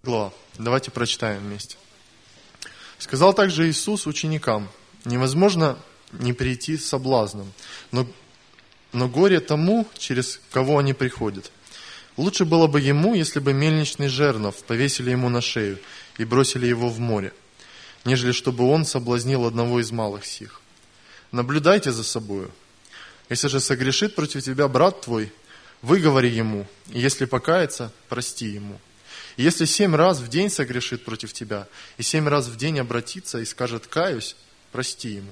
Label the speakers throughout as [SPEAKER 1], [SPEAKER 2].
[SPEAKER 1] глава. Давайте прочитаем вместе. «Сказал также Иисус ученикам: невозможно не прийти с соблазном, но горе тому, через кого они приходят. Лучше было бы ему, если бы мельничный жернов повесили ему на шею и бросили его в море, нежели чтобы он соблазнил одного из малых сих. Наблюдайте за собою. Если же согрешит против тебя брат твой, выговори ему, и если покается, прости ему. И если 7 раз в день согрешит против тебя, и 7 раз в день обратится и скажет: каюсь, прости ему.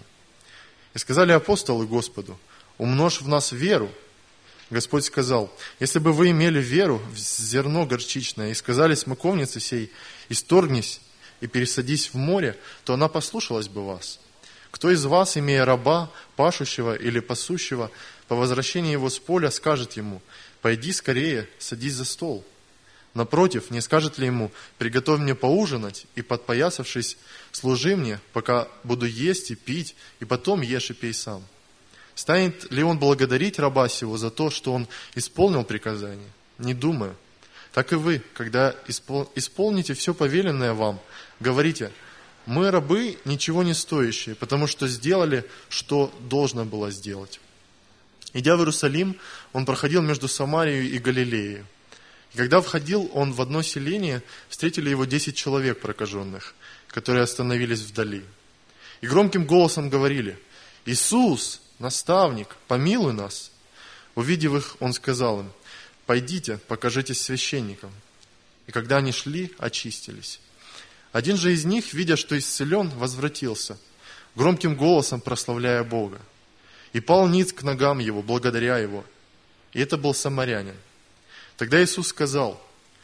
[SPEAKER 1] И сказали апостолы Господу: умножь в нас веру. Господь сказал: если бы вы имели веру в зерно горчичное, и сказали смоковнице сей: исторгнись и пересадись в море, то она послушалась бы вас. Кто из вас, имея раба, пашущего или пасущего, по возвращении его с поля, скажет ему: пойди скорее, садись за стол? Напротив, не скажет ли ему: приготовь мне поужинать, и, подпоясавшись, служи мне, пока буду есть и пить, и потом ешь и пей сам? Станет ли он благодарить раба сего за то, что он исполнил приказание? Не думаю. Так и вы, когда исполните все повеленное вам, говорите: мы рабы, ничего не стоящие, потому что сделали, что должно было сделать. Идя в Иерусалим, он проходил между Самарией и Галилеей. И когда входил он в одно селение, встретили его 10 человек прокаженных, которые остановились вдали. И громким голосом говорили: Иисус, наставник, помилуй нас. Увидев их, он сказал им: пойдите, покажитесь священникам. И когда они шли, очистились. Один же из них, видя, что исцелен, возвратился, громким голосом прославляя Бога. И пал ниц к ногам его, благодаря его. И это был самарянин. Тогда Иисус сказал: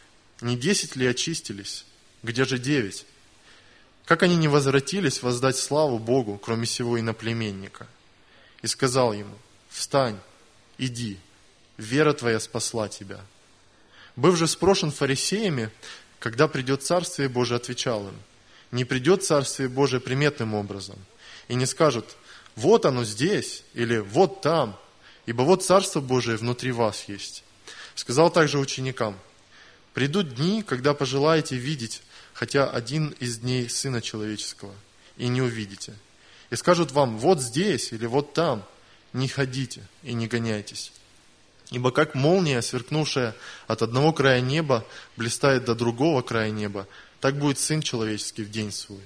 [SPEAKER 1] не 10 ли очистились? Где же 9? Как они не возвратились воздать славу Богу, кроме сего иноплеменника? И сказал ему: встань, иди, вера твоя спасла тебя. Быв же спрошен фарисеями, когда придет Царствие Божие, отвечал им: не придет Царствие Божие приметным образом, и не скажут: вот оно здесь, или вот там, ибо вот Царство Божие внутри вас есть. Сказал также ученикам: придут дни, когда пожелаете видеть хотя один из дней Сына Человеческого, и не увидите. И скажут вам: вот здесь, или вот там, не ходите и не гоняйтесь. Ибо как молния, сверкнувшая от одного края неба, блистает до другого края неба, так будет Сын Человеческий в день свой.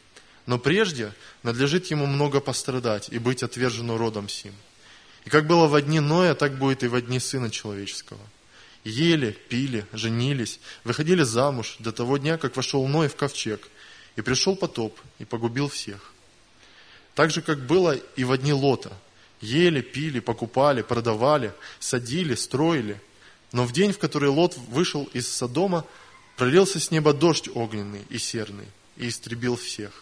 [SPEAKER 1] Но прежде надлежит ему много пострадать и быть отвержену родом сим. И как было во дни Ноя, так будет и во дни Сына Человеческого. Ели, пили, женились, выходили замуж до того дня, как вошел Ной в ковчег, и пришел потоп, и погубил всех. Так же, как было и во дни Лота. Ели, пили, покупали, продавали, садили, строили. Но в день, в который Лот вышел из Содома, пролился с неба дождь огненный и серный, и истребил всех.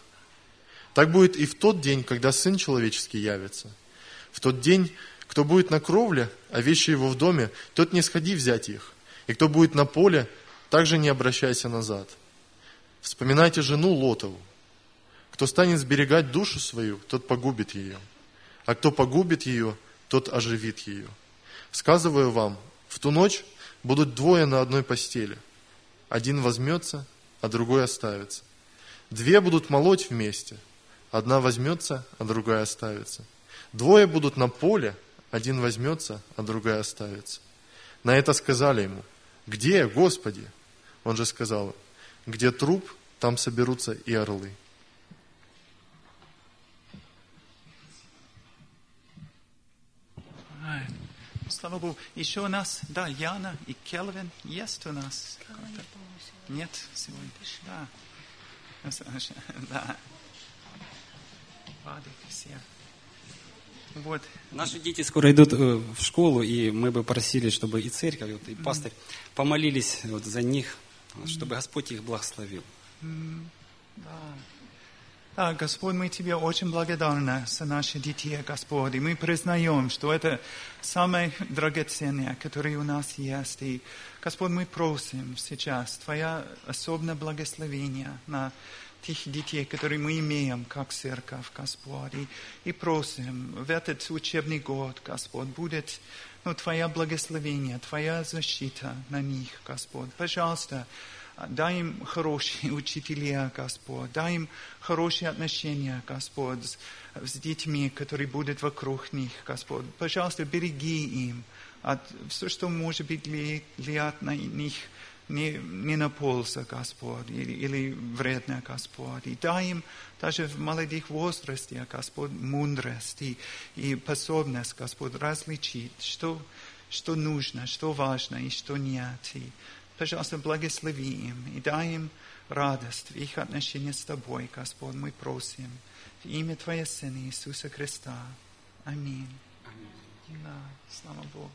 [SPEAKER 1] Так будет и в тот день, когда Сын Человеческий явится. В тот день, кто будет на кровле, а вещи его в доме, тот не сходи взять их. И кто будет на поле, также не обращайся назад. Вспоминайте жену Лотову. Кто станет сберегать душу свою, тот погубит ее. А кто погубит ее, тот оживит ее. Сказываю вам, в ту ночь будут 2 на одной постели. Один возьмется, а другой оставится. 2 будут молоть вместе. Одна возьмется, а другая оставится. 2 будут на поле, один возьмется, а другая оставится. На это сказали ему: где, Господи? Он же сказал им: где труп, там соберутся и орлы.
[SPEAKER 2] Слава Богу. Еще у нас, да, Яна и Келвин есть у нас? Нет сегодня? Да. Да. Вадик, все. Вот.
[SPEAKER 3] Наши дети скоро идут в школу, и мы бы просили, чтобы и церковь, и пастырь помолились за них, чтобы Господь их благословил.
[SPEAKER 2] Да. Да, Господь, мы Тебе очень благодарны за наших детей, Господь. И мы признаем, что это самое драгоценное, которое у нас есть. И, Господь, мы просим сейчас Твое особенное благословение на тех детей, которые мы имеем, как церковь, Господь. И просим, в этот учебный год, Господь, будет Твое благословение, Твоя защита на них, Господь. Пожалуйста, дай им хорошие учителя, Господь, дай им хорошие отношения, Господь, с детьми, которые будут вокруг них, Господь. Пожалуйста, береги им от все, что может быть влиять на них не на пользу, Господь, или вредно, Господь. И дай им даже в молодых возрасте, Господь, мудрость и способность, Господь, различить, что нужно, что важно и что нет. И, пожалуйста, благослови им и дай им радость в их отношениях с Тобой, Господь, мы просим. В имя Твоего Сына Иисуса Христа. Аминь. Да, слава Богу.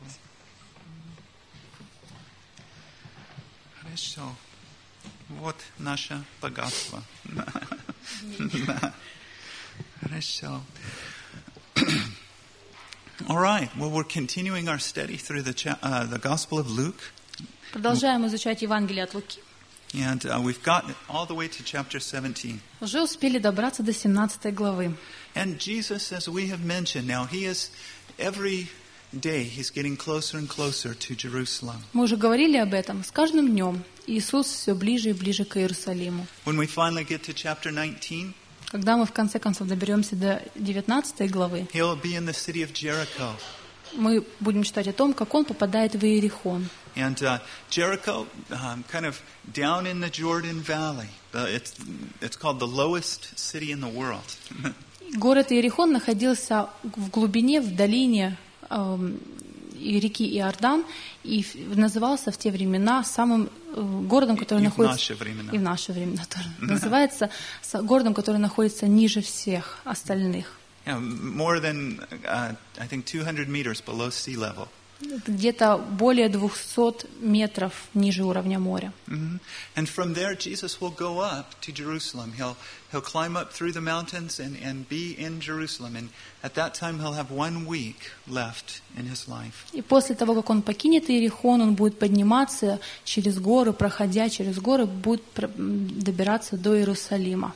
[SPEAKER 2] Хорошо. Вот наше богатство. Да. Хорошо. All right. Well, we're continuing our study through the Gospel of Luke.
[SPEAKER 4] Продолжаем изучать Евангелие от Луки.
[SPEAKER 2] And we've gotten all the way to chapter 17.
[SPEAKER 4] Уже успели добраться до 17 главы.
[SPEAKER 2] And Jesus, as we have mentioned, now he is every day he's getting closer and closer to Jerusalem.
[SPEAKER 4] Мы уже говорили об этом. С каждым днем Иисус все ближе и ближе к Иерусалиму.
[SPEAKER 2] When we finally get to chapter 19,
[SPEAKER 4] когда мы в конце концов доберемся до 19 главы,
[SPEAKER 2] he'll be in the city of Jericho.
[SPEAKER 4] Мы будем читать о том, как он попадает в Иерихон.
[SPEAKER 2] And Jericho, kind of down in the Jordan Valley. It's called the lowest city in the world.
[SPEAKER 4] Город Иерихон находился в глубине, в долине реки Иордан, и назывался в те времена самым городом, который находится... И в наши времена тоже. Называется городом, который находится ниже всех остальных.
[SPEAKER 2] More than, I think, 200 meters below sea level.
[SPEAKER 4] Где-то более 200 метров ниже уровня моря.
[SPEAKER 2] And from there, Jesus will go up to Jerusalem. He'll climb up through the mountains and be in Jerusalem. And at that time, he'll have 1 week left in his life.
[SPEAKER 4] И после того, как он покинет Иерихон, он будет подниматься через горы, проходя через горы, будет добираться до Иерусалима.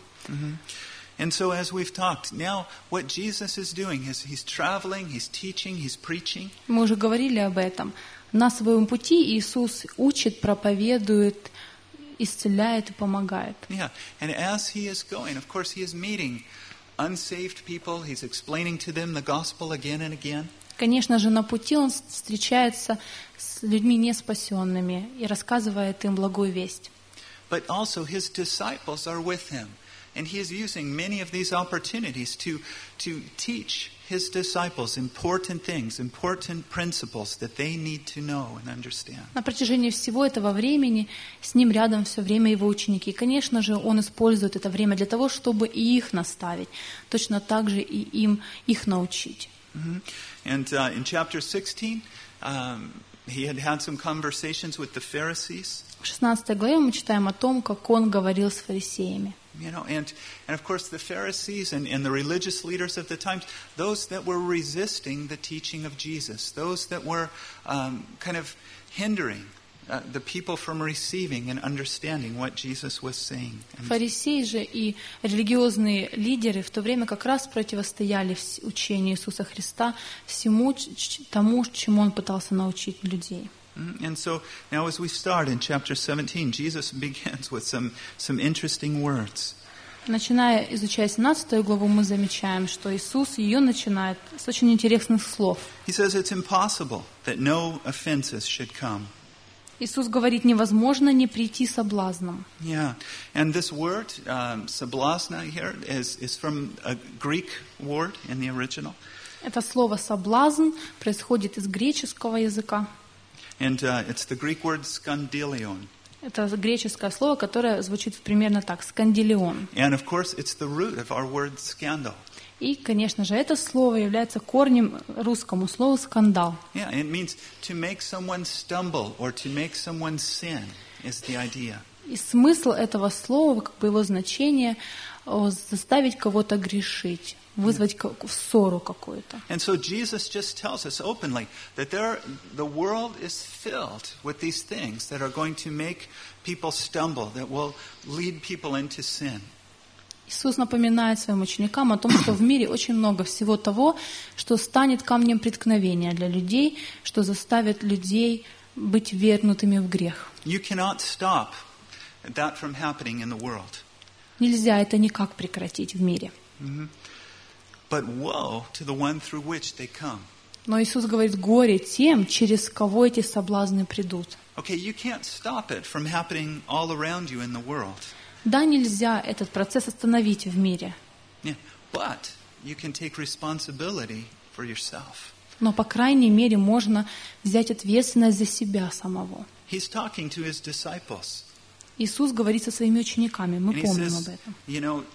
[SPEAKER 2] And so, as we've talked, now what Jesus is doing is he's traveling, he's teaching, he's preaching.
[SPEAKER 4] Мы уже говорили об этом. На своем пути Иисус учит, проповедует, исцеляет и помогает.
[SPEAKER 2] Yeah, and as he is going, of course, he is meeting unsaved people. He's explaining to them the gospel again and again.
[SPEAKER 4] Конечно же, на пути он встречается с людьми неспасенными и рассказывает им благую весть.
[SPEAKER 2] But also his disciples are with him. And he is using many of these opportunities to teach his disciples important things, important principles that they need to know and understand.
[SPEAKER 4] На протяжении всего этого времени с ним рядом все время его ученики. И, конечно же, он использует это время для того, чтобы и их наставить, точно так же и им их научить.
[SPEAKER 2] And in chapter 16, he had some conversations with the Pharisees.
[SPEAKER 4] В 16 главе мы читаем о том, как он говорил с фарисеями.
[SPEAKER 2] You know, and of course the Pharisees and the religious leaders of the times, those that were resisting the teaching of Jesus, those that were kind of hindering the people from receiving and understanding what Jesus was saying.
[SPEAKER 4] Фарисеи же и религиозные лидеры в то время как раз противостояли учению Иисуса Христа, всему тому, чему он пытался научить людей.
[SPEAKER 2] And so now as we start in chapter 17, Jesus begins with some interesting words.
[SPEAKER 4] Начиная изучать 17 главу, мы замечаем, что Иисус ее начинает с очень интересных слов.
[SPEAKER 2] He says it's impossible that no offenses should come.
[SPEAKER 4] Иисус говорит, невозможно не прийти соблазном.
[SPEAKER 2] Yeah, and this word, sablazna here, is from a Greek word in the original.
[SPEAKER 4] Это слово «соблазн» происходит из греческого языка.
[SPEAKER 2] And it's the Greek word skandilion.
[SPEAKER 4] Это греческое слово, которое звучит примерно так: скандилион.
[SPEAKER 2] And of course, it's the root of our word scandal.
[SPEAKER 4] И, конечно же, это слово является корнем русскому слову «скандал».
[SPEAKER 2] Yeah, it means to make someone stumble or to make someone sin is the idea.
[SPEAKER 4] И смысл этого слова, как бы его значение, заставить кого-то грешить, вызвать ссору какую-то.
[SPEAKER 2] And so Jesus just tells us openly that the world is filled with these things that are going to make people stumble, that will lead people into sin.
[SPEAKER 4] Иисус напоминает своим ученикам о том, что в мире очень много всего того, что станет камнем преткновения для людей, что заставит людей быть ввергнутыми в грех.
[SPEAKER 2] You cannot stop that from happening in the world.
[SPEAKER 4] Нельзя это никак прекратить в мире.
[SPEAKER 2] But woe to the one through which they come.
[SPEAKER 4] Но Иисус говорит, горе тем, через кого эти соблазны придут.
[SPEAKER 2] Okay, you can't stop it from happening all around you in the world.
[SPEAKER 4] Да, нельзя этот процесс остановить в мире.
[SPEAKER 2] Yeah, but you can take responsibility for yourself.
[SPEAKER 4] Но, по крайней мере, можно взять ответственность за себя самого.
[SPEAKER 2] He's talking to his disciples.
[SPEAKER 4] Иисус говорит со своими учениками, мы
[SPEAKER 2] And he
[SPEAKER 4] помним
[SPEAKER 2] says,
[SPEAKER 4] об этом.
[SPEAKER 2] you know,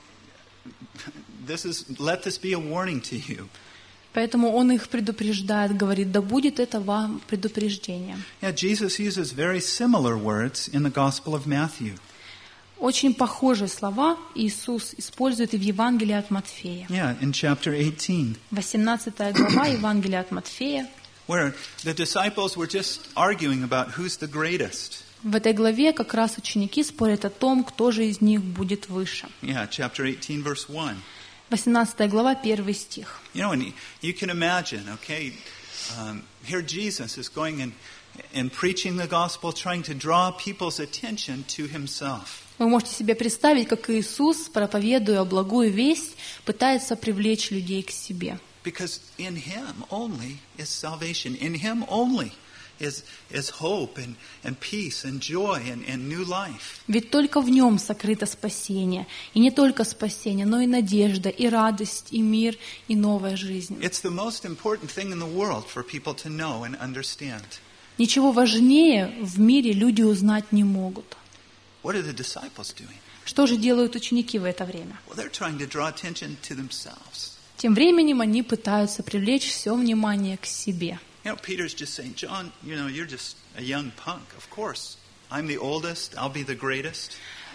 [SPEAKER 2] let this be a warning to you.
[SPEAKER 4] Поэтому Он их предупреждает, говорит, да будет это вам предупреждением.
[SPEAKER 2] Yeah, Jesus uses very similar words in the Gospel of Matthew.
[SPEAKER 4] Очень похожие слова Иисус использует и в Евангелии от Матфея.
[SPEAKER 2] Yeah, in chapter 18.
[SPEAKER 4] 18 глава Евангелия от Матфея.
[SPEAKER 2] Where the disciples were just arguing about who's the greatest.
[SPEAKER 4] В этой главе как раз ученики спорят о том, кто же из них будет выше.
[SPEAKER 2] Yeah, chapter 18, verse 1.
[SPEAKER 4] 18 глава, 1 стих.
[SPEAKER 2] You know, and you can imagine, okay, here Jesus is going and preaching the gospel, trying to draw people's attention to himself.
[SPEAKER 4] Вы можете себе представить, как Иисус, проповедуя благую весть, пытается привлечь людей к себе.
[SPEAKER 2] Because in him only is salvation. In him only is hope and peace and joy and new life.
[SPEAKER 4] Ведь только в Нем сокрыто спасение. И не только спасение, но и надежда, и радость, и мир, и новая жизнь.
[SPEAKER 2] It's the most important thing in the world for people to know and understand.
[SPEAKER 4] Ничего важнее в мире люди узнать не могут.
[SPEAKER 2] What are the disciples doing?
[SPEAKER 4] Что же делают ученики в это время?
[SPEAKER 2] Well, they're trying to draw attention to themselves.
[SPEAKER 4] Тем временем они пытаются привлечь все внимание к себе.
[SPEAKER 2] You know, Peter's just saying, John, you know, you're just a young punk. Of course, I'm the oldest, I'll be the greatest.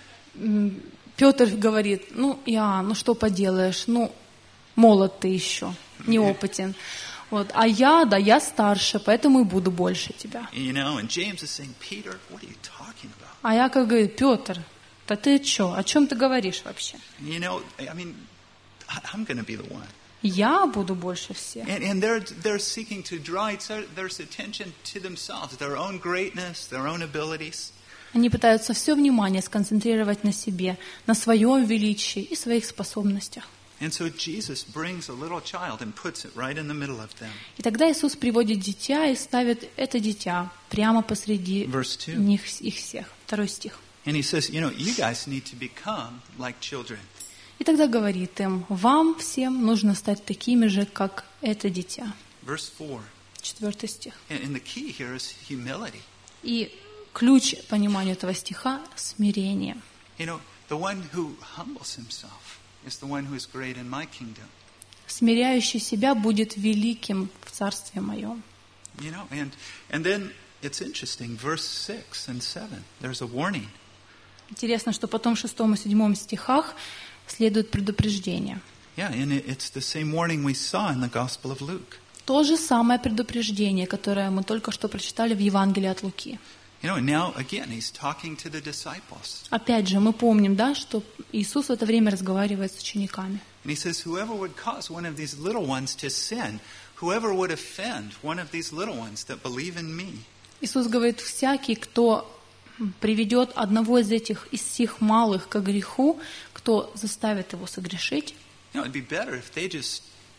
[SPEAKER 4] Петр говорит, Иоанн, что поделаешь, молод ты еще, неопытен. Вот, а я старше, поэтому и буду больше тебя.
[SPEAKER 2] You know, and James is saying, Peter, what are you talking about?
[SPEAKER 4] А Яков говорит, Петр, да ты что, о чем ты говоришь вообще?
[SPEAKER 2] You know, I mean, I'm going to be the one.
[SPEAKER 4] Я буду больше всех.
[SPEAKER 2] And they're seeking to draw their attention to themselves, their own greatness, their own abilities.
[SPEAKER 4] Они пытаются все внимание сконцентрировать на себе, на своем величии и своих способностях.
[SPEAKER 2] And so Jesus brings a little child and puts it right in the middle of them.
[SPEAKER 4] И тогда Иисус приводит дитя и ставит это дитя прямо посреди них, их всех. 2 стих.
[SPEAKER 2] And he says, you know, you guys need to become like children.
[SPEAKER 4] И тогда говорит им, вам всем нужно стать такими же, как это дитя.
[SPEAKER 2] Verse 4.
[SPEAKER 4] 4 стих.
[SPEAKER 2] And the key here is humility.
[SPEAKER 4] И ключ к пониманию этого стиха – смирение.
[SPEAKER 2] You know, the one who humbles himself is the one who is great in my kingdom.
[SPEAKER 4] Смиряющий себя будет великим в Царстве Моем.
[SPEAKER 2] You know, and then it's interesting, verse 6 and 7, there's a warning.
[SPEAKER 4] Интересно, что потом в 6 и 7 стихах следует предупреждение.
[SPEAKER 2] Yeah, and it's the same warning we saw in the Gospel of Luke.
[SPEAKER 4] То же самое предупреждение, которое мы только что прочитали в Евангелии от Луки.
[SPEAKER 2] You know, and now again he's talking to the disciples.
[SPEAKER 4] Опять же, мы помним, да, что Иисус в это время разговаривает с учениками.
[SPEAKER 2] And he says, whoever would cause one of these little ones to sin, whoever would offend one of these little ones that believe in me.
[SPEAKER 4] Иисус говорит, всякий, кто приведет одного из сих малых к греху, кто заставит его согрешить.
[SPEAKER 2] You know, it'd be better if they just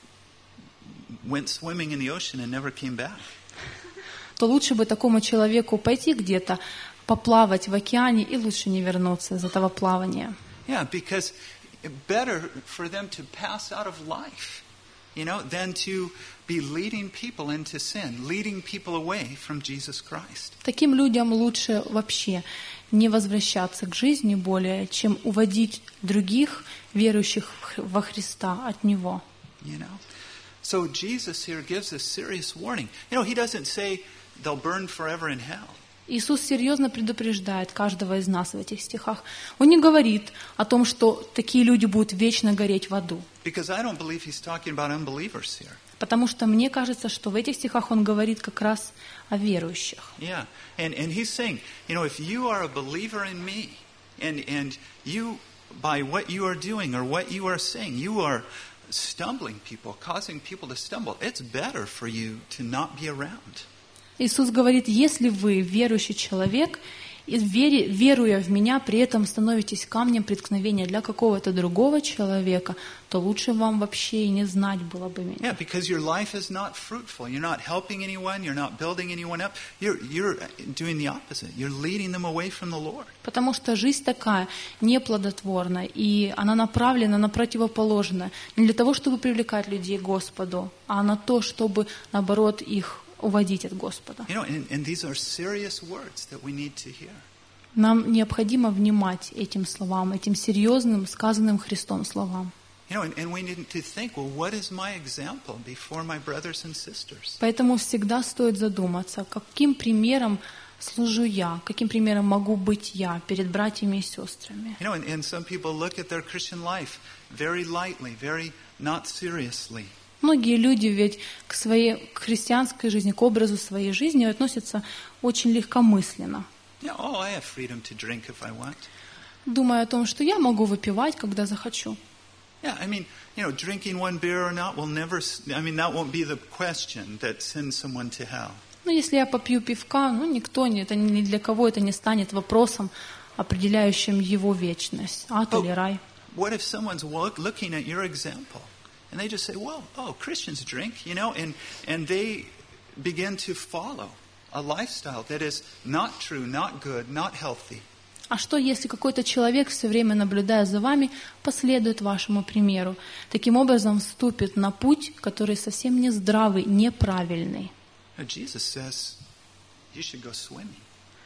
[SPEAKER 2] went swimming in the ocean and never came back.
[SPEAKER 4] То лучше бы такому человеку пойти где-то, поплавать в океане и лучше не вернуться из этого плавания.
[SPEAKER 2] Yeah, because better for them to pass out of life, you know, than to be leading people into sin, leading people away from Jesus Christ.
[SPEAKER 4] Таким людям лучше вообще не возвращаться к жизни более, чем уводить других верующих во Христа от Него.
[SPEAKER 2] You know, so Jesus here gives a serious warning. You know, he doesn't say they'll burn forever in hell.
[SPEAKER 4] Иисус серьезно предупреждает каждого из нас в этих стихах. Он не говорит о том, что такие люди будут вечно гореть в аду.
[SPEAKER 2] Because I don't believe he's talking about unbelievers here.
[SPEAKER 4] Потому что мне кажется, что в этих стихах он говорит как раз о верующих.
[SPEAKER 2] Yeah, and he's saying, you know, if you are a believer in me, and you, by what you are doing or what you are saying, you are stumbling people, causing people to stumble, it's better for you to not be around.
[SPEAKER 4] Иисус говорит, если вы верующий человек, и веруя в меня, при этом становитесь камнем преткновения для какого-то другого человека, то лучше вам вообще и не знать было бы меня.
[SPEAKER 2] Yeah, because your life is not fruitful. You're not helping anyone. You're not building anyone up. You're doing the opposite. You're leading them away from the Lord.
[SPEAKER 4] Потому что жизнь такая неплодотворная, и она направлена на противоположное. Не для того, чтобы привлекать людей к Господу, а на то, чтобы, наоборот, их уводить от Господа.
[SPEAKER 2] You know, and these are serious words that we need to hear.
[SPEAKER 4] Нам необходимо внимать этим словам, этим серьезным, сказанным Христом словам.
[SPEAKER 2] You know, and we need to think, well, what is my example before my brothers and sisters?
[SPEAKER 4] Поэтому всегда стоит задуматься, каким примером служу я, каким примером могу быть я перед братьями и сестрами.
[SPEAKER 2] You know, and some people look at their Christian life very lightly, very not seriously.
[SPEAKER 4] Многие люди ведь к христианской жизни, к образу своей жизни относятся очень легкомысленно,
[SPEAKER 2] Yeah, oh, I have freedom to drink if I want.
[SPEAKER 4] думая о том, что я могу выпивать, когда захочу.
[SPEAKER 2] Yeah, I mean, you know, drinking one beer or not will never, I mean, that won't be the question that sends someone to hell.
[SPEAKER 4] Но если я попью пивка, это ни для кого это не станет вопросом, определяющим его вечность, ад или рай.
[SPEAKER 2] What if someone's looking at your example and they just say, well, oh, Christians drink, you know, and they begin to follow a lifestyle that is not true, not good, not healthy.
[SPEAKER 4] А что, если какой-то человек, все время наблюдая за вами, последует вашему примеру, таким образом вступит на путь, который совсем не здравый, неправильный?
[SPEAKER 2] Jesus says, you should go swimming.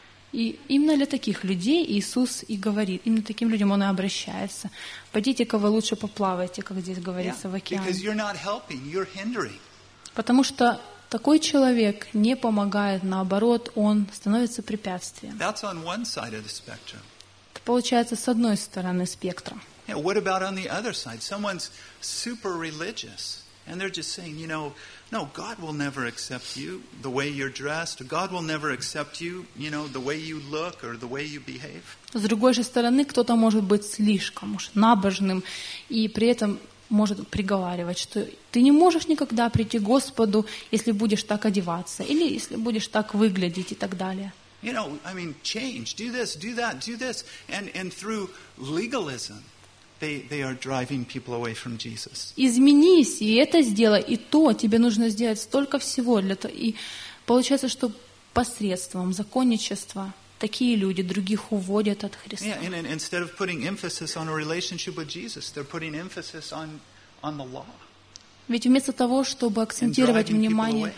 [SPEAKER 4] И именно для таких людей Иисус и говорит, именно таким людям Он и обращается. Пойдите-ка вы лучше поплавайте, как здесь говорится, в океане.
[SPEAKER 2] Because you're not helping, you're hindering.
[SPEAKER 4] Потому что такой человек не помогает, наоборот, он становится препятствием.
[SPEAKER 2] That's on one side of the spectrum.
[SPEAKER 4] Это получается с одной стороны спектра.
[SPEAKER 2] Yeah, what about on the other side? Someone's super religious, and they're just saying, you know, no, God will never accept you the way you're dressed, or God will never accept you, you know, the way you look or the way you behave.
[SPEAKER 4] С другой же стороны, кто-то может быть слишком уж набожным и при этом может приговаривать, что ты не можешь никогда прийти к Господу, если будешь так одеваться, или если будешь так выглядеть и так далее.
[SPEAKER 2] You know, I mean, change, do this, do that, do this. And through legalism, they are driving people away from Jesus.
[SPEAKER 4] Изменись, и это сделай, и то тебе нужно сделать столько всего. И получается, что посредством законничества такие люди других уводят от Христа.
[SPEAKER 2] Yeah, and instead of putting emphasis on a relationship with Jesus, they're putting emphasis on the law.
[SPEAKER 4] Ведь вместо того, чтобы акцентировать внимание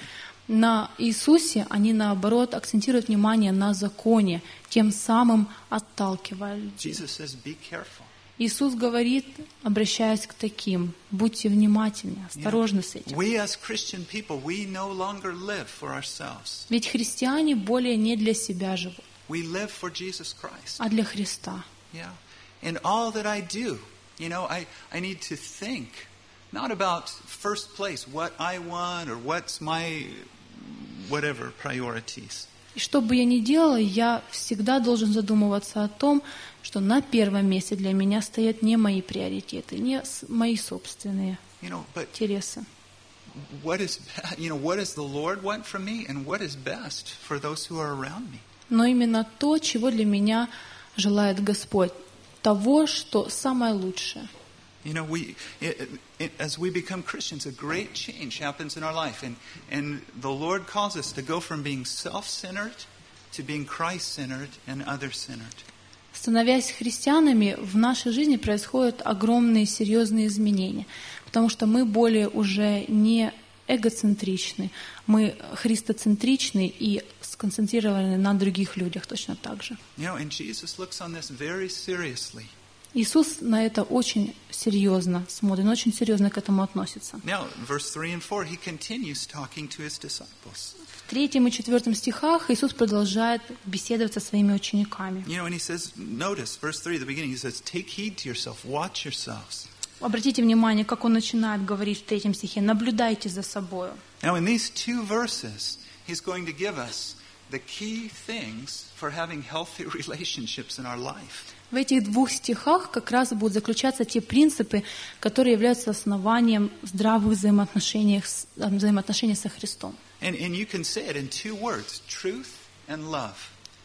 [SPEAKER 4] на Иисусе, они наоборот акцентируют внимание на законе, тем самым отталкивая людей.
[SPEAKER 2] Jesus says, be careful.
[SPEAKER 4] Иисус говорит, обращаясь к таким, будьте внимательны, осторожны с этим.
[SPEAKER 2] We as Christian people, we no longer live for ourselves.
[SPEAKER 4] Ведь христиане более не для себя живут,
[SPEAKER 2] We live for Jesus Christ.
[SPEAKER 4] а для Христа.
[SPEAKER 2] Yeah. And all that I do, you know, I need to think not about first place, what I want or what's my whatever priorities.
[SPEAKER 4] И что бы я ни делала, я всегда должен задумываться о том, что на первом месте для меня стоят не мои приоритеты, не мои собственные интересы.
[SPEAKER 2] What does the Lord want from me and what is best for those who are around me?
[SPEAKER 4] Но именно то, чего для меня желает Господь, того, что самое лучшее.
[SPEAKER 2] You know, as we become Christians, a great change happens in our life, and the Lord calls us to go from being self-centered to being Christ-centered and other-centered.
[SPEAKER 4] Становясь христианами, в нашей жизни происходят огромные серьезные изменения, потому что мы более уже не эгоцентричны, мы христоцентричны и сконцентрированы на других людях точно так же.
[SPEAKER 2] You know, and Jesus looks on this very seriously.
[SPEAKER 4] Иисус на это очень серьезно смотрит, он очень серьезно к этому относится.
[SPEAKER 2] Now, verse 3 and 4, he continues talking to his disciples.
[SPEAKER 4] В 3 и 4 стихах Иисус продолжает беседовать со своими учениками.
[SPEAKER 2] You know, and he says, notice, verse 3 at the beginning, he says, take heed to yourself, watch yourselves.
[SPEAKER 4] Обратите внимание, как он начинает говорить в 3 стихе, наблюдайте за собой.
[SPEAKER 2] Now, in these two verses, he's going to give us the key things for having healthy relationships in our life.
[SPEAKER 4] В этих 2 стихах как раз будут заключаться те принципы, которые являются основанием здравых взаимоотношений со Христом.
[SPEAKER 2] And you can say it in 2 words, truth and love.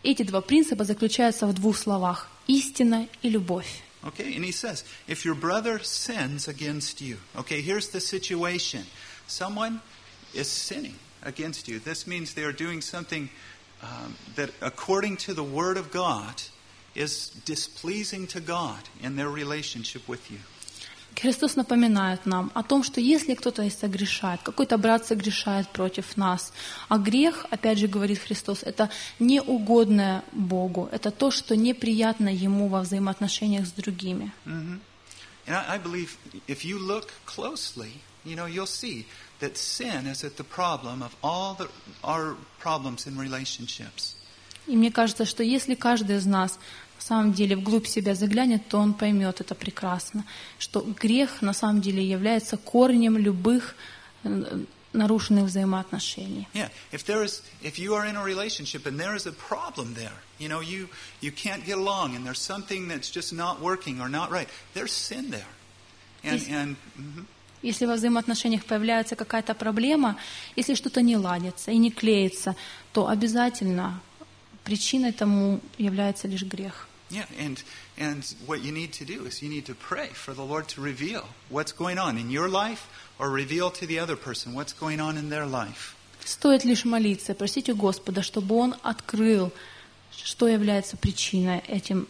[SPEAKER 4] Эти два принципа заключаются в двух словах – истина и любовь.
[SPEAKER 2] Okay, and he says, if your brother sins against you, okay, here's the situation. Someone is sinning against you. This means they are doing something that, according to the Word of God, is displeasing to God in their relationship with you.
[SPEAKER 4] Христос напоминает нам о том, что если кто-то согрешает, какой-то брат согрешает против нас, а грех, опять же говорит Христос, это неугодное Богу, это то, что неприятно Ему во взаимоотношениях с другими.
[SPEAKER 2] And I believe if you look closely, you'll see that sin is at the problem of all our problems in relationships.
[SPEAKER 4] И мне кажется, что если каждый из нас на самом деле вглубь себя заглянет, то он поймет это прекрасно, что грех на самом деле является корнем любых нарушенных взаимоотношений.
[SPEAKER 2] Yeah, if you are in a relationship and there is a problem there, you can't get along and there's something that's just not working or not right, there's sin there.
[SPEAKER 4] Если во взаимоотношениях появляется какая-то проблема, если что-то не ладится и не клеится, то обязательно причиной тому является лишь грех.
[SPEAKER 2] Yeah, and what you need to do is you need to pray for the Lord to reveal what's going on in your life or reveal to the other person what's going on in their life.
[SPEAKER 4] Стоит лишь молиться, просить у Господа, чтобы Он открыл, что является причиной этим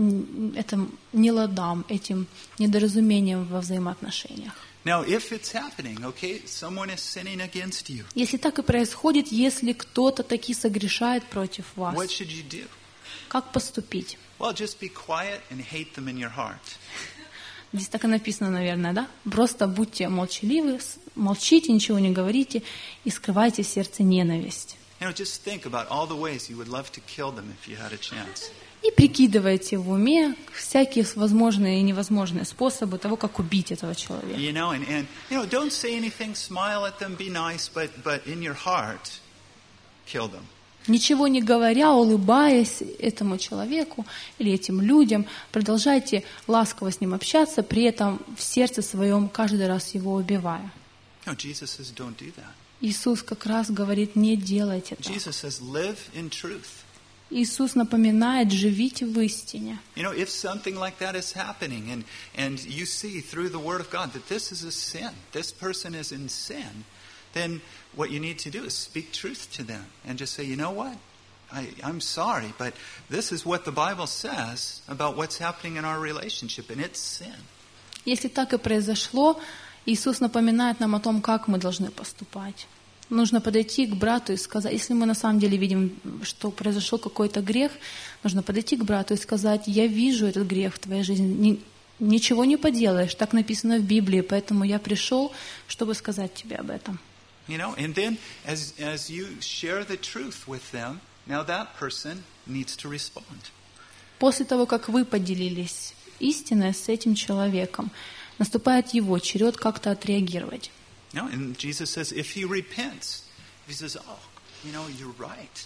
[SPEAKER 4] неладам, этим недоразумением во взаимоотношениях.
[SPEAKER 2] Now, if it's happening, okay, someone is sinning against you.
[SPEAKER 4] Если так и происходит, если кто-то таки согрешает против вас,
[SPEAKER 2] What should you do?
[SPEAKER 4] как поступить?
[SPEAKER 2] Well, just be quiet and hate them in your heart.
[SPEAKER 4] Здесь так и написано, наверное, да? Просто будьте молчаливы, молчите, ничего не говорите и скрывайте в сердце ненависть.
[SPEAKER 2] Just think about all the ways you would love to kill them if you had a chance.
[SPEAKER 4] И прикидывайте в уме всякие возможные и невозможные способы того, как убить этого человека.
[SPEAKER 2] Don't say anything, smile at them, be nice, but in your heart, kill them.
[SPEAKER 4] Ничего не говоря, улыбаясь этому человеку или этим людям, продолжайте ласково с ним общаться, при этом в сердце своем каждый раз его убивая.
[SPEAKER 2] No, Jesus says, don't do that.
[SPEAKER 4] Иисус как раз говорит, не делайте так.
[SPEAKER 2] Jesus says, live in truth.
[SPEAKER 4] Иисус напоминает, живите в истине.
[SPEAKER 2] If something like that is happening and you see through the Word of God that this is a sin, this person is in sin, then what you need to do is speak truth to them and just say, you know what? I'm sorry, but this is what the Bible says about what's happening in our relationship, and it's sin.
[SPEAKER 4] Если так и произошло, Иисус напоминает нам о том, как мы должны поступать. Нужно подойти к брату и сказать, если мы на самом деле видим, что произошел какой-то грех, нужно подойти к брату и сказать, я вижу этот грех в твоей жизни, ничего не поделаешь, так написано в Библии, поэтому я пришел, чтобы сказать тебе об этом.
[SPEAKER 2] And then as you share the truth with them, now that person needs to respond.
[SPEAKER 4] После того, как вы поделились истиной с этим человеком, наступает его черед как-то отреагировать.
[SPEAKER 2] No, and Jesus says, if he repents, he says, you're right.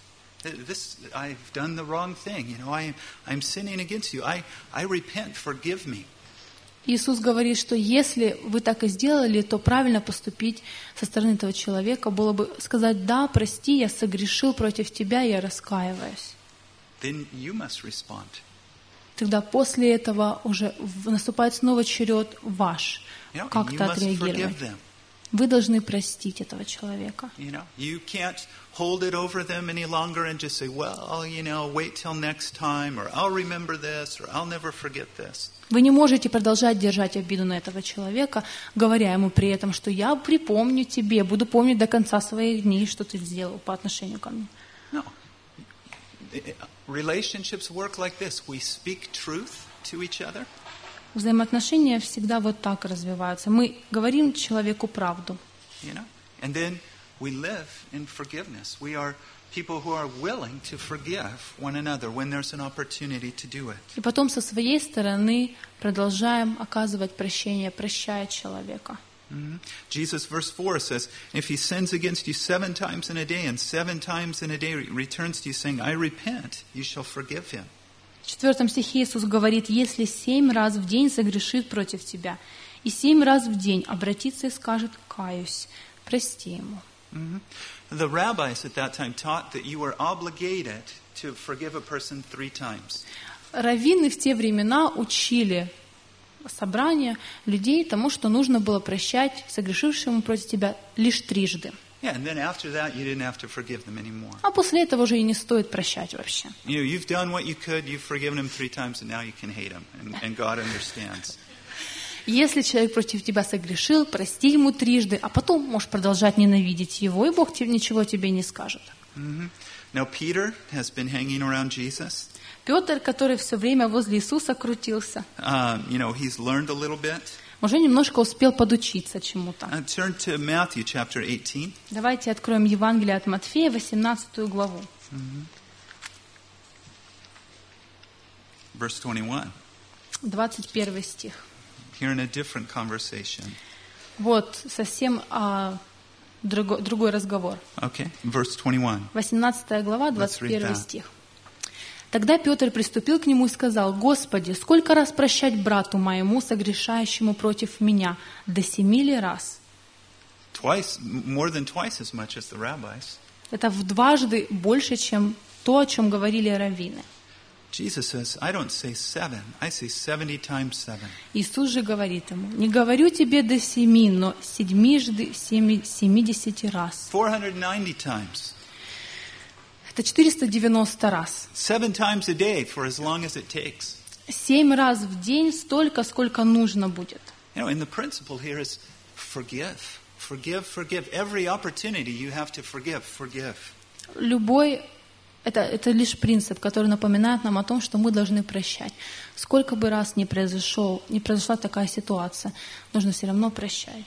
[SPEAKER 2] I've done the wrong thing. I'm sinning against you. I repent. Forgive me.
[SPEAKER 4] Иисус говорит, что если вы так и сделали, то правильно поступить со стороны этого человека было бы сказать, да, прости, я согрешил против тебя, я раскаиваюсь.
[SPEAKER 2] Then you must respond.
[SPEAKER 4] Тогда после этого уже наступает снова черед ваш, как-то отреагировать. Вы должны простить этого человека.
[SPEAKER 2] You can't hold it over them any longer and just say, well, wait till next time, or I'll remember this, or I'll never forget this.
[SPEAKER 4] Вы не можете продолжать держать обиду на этого человека, говоря ему при этом, что я припомню тебе, буду помнить до конца своих дней, что ты сделал по отношению ко мне.
[SPEAKER 2] No. Relationships work like this. We speak truth to each other.
[SPEAKER 4] Взаимоотношения всегда вот так развиваются. Мы говорим человеку правду.
[SPEAKER 2] And then we live in forgiveness. We are people who are willing to forgive one another when there's an opportunity to do it.
[SPEAKER 4] И потом со своей стороны продолжаем оказывать прощение, прощая человека.
[SPEAKER 2] Jesus, verse 4 says, if he sins against you 7 times in a day, and 7 times in a day returns to you saying, I repent, you shall forgive him.
[SPEAKER 4] В 4 стихе Иисус говорит, если 7 раз в день согрешит против тебя, и 7 раз в день обратится и скажет, каюсь, прости ему.
[SPEAKER 2] The rabbis at that time taught that you were obligated to forgive a person 3 times.
[SPEAKER 4] Раввины в те времена учили собрание людей тому, что нужно было прощать согрешившему против тебя лишь трижды.
[SPEAKER 2] Yeah, and then after that, you didn't have to forgive them anymore.
[SPEAKER 4] А после этого уже и не стоит прощать вообще.
[SPEAKER 2] You know, you've done what you could, you've forgiven him 3 times, and now you can hate him, and God understands.
[SPEAKER 4] Если человек против тебя согрешил, прости ему трижды, а потом можешь продолжать ненавидеть его, и Бог ничего тебе не скажет.
[SPEAKER 2] Now Peter has been hanging around Jesus.
[SPEAKER 4] Петр, который все время возле Иисуса крутился,
[SPEAKER 2] You know, he's learned a little bit.
[SPEAKER 4] уже немножко успел подучиться чему-то.
[SPEAKER 2] Turn to Matthew chapter 18.
[SPEAKER 4] Давайте откроем Евангелие от Матфея, 18 главу.
[SPEAKER 2] Verse 21.
[SPEAKER 4] 21 стих.
[SPEAKER 2] Here in a different conversation.
[SPEAKER 4] Вот совсем другой разговор.
[SPEAKER 2] Okay, verse 21.
[SPEAKER 4] 18 глава,
[SPEAKER 2] Let's read
[SPEAKER 4] 21
[SPEAKER 2] that.
[SPEAKER 4] стих. Тогда Петр приступил к нему и сказал: «Господи, сколько раз прощать брату моему, согрешающему против меня? До 7 ли раз?»
[SPEAKER 2] Twice, more than twice as much as the rabbis.
[SPEAKER 4] Это вдважды больше, чем то, о чем говорили раввины.
[SPEAKER 2] Jesus says, I don't say 7, I say 70 times 7.
[SPEAKER 4] Иисус же говорит ему: «Не говорю тебе до 7, но 70 раз».
[SPEAKER 2] 490 times.
[SPEAKER 4] Это 490 раз.
[SPEAKER 2] 7 times a day for as long as it takes.
[SPEAKER 4] 7 раз в день, столько, сколько нужно будет.
[SPEAKER 2] You know, and the principle here is forgive. Forgive, forgive. Every opportunity you have to forgive, forgive.
[SPEAKER 4] Это лишь принцип, который напоминает нам о том, что мы должны прощать. Сколько бы раз не произошла такая ситуация, нужно все равно прощать.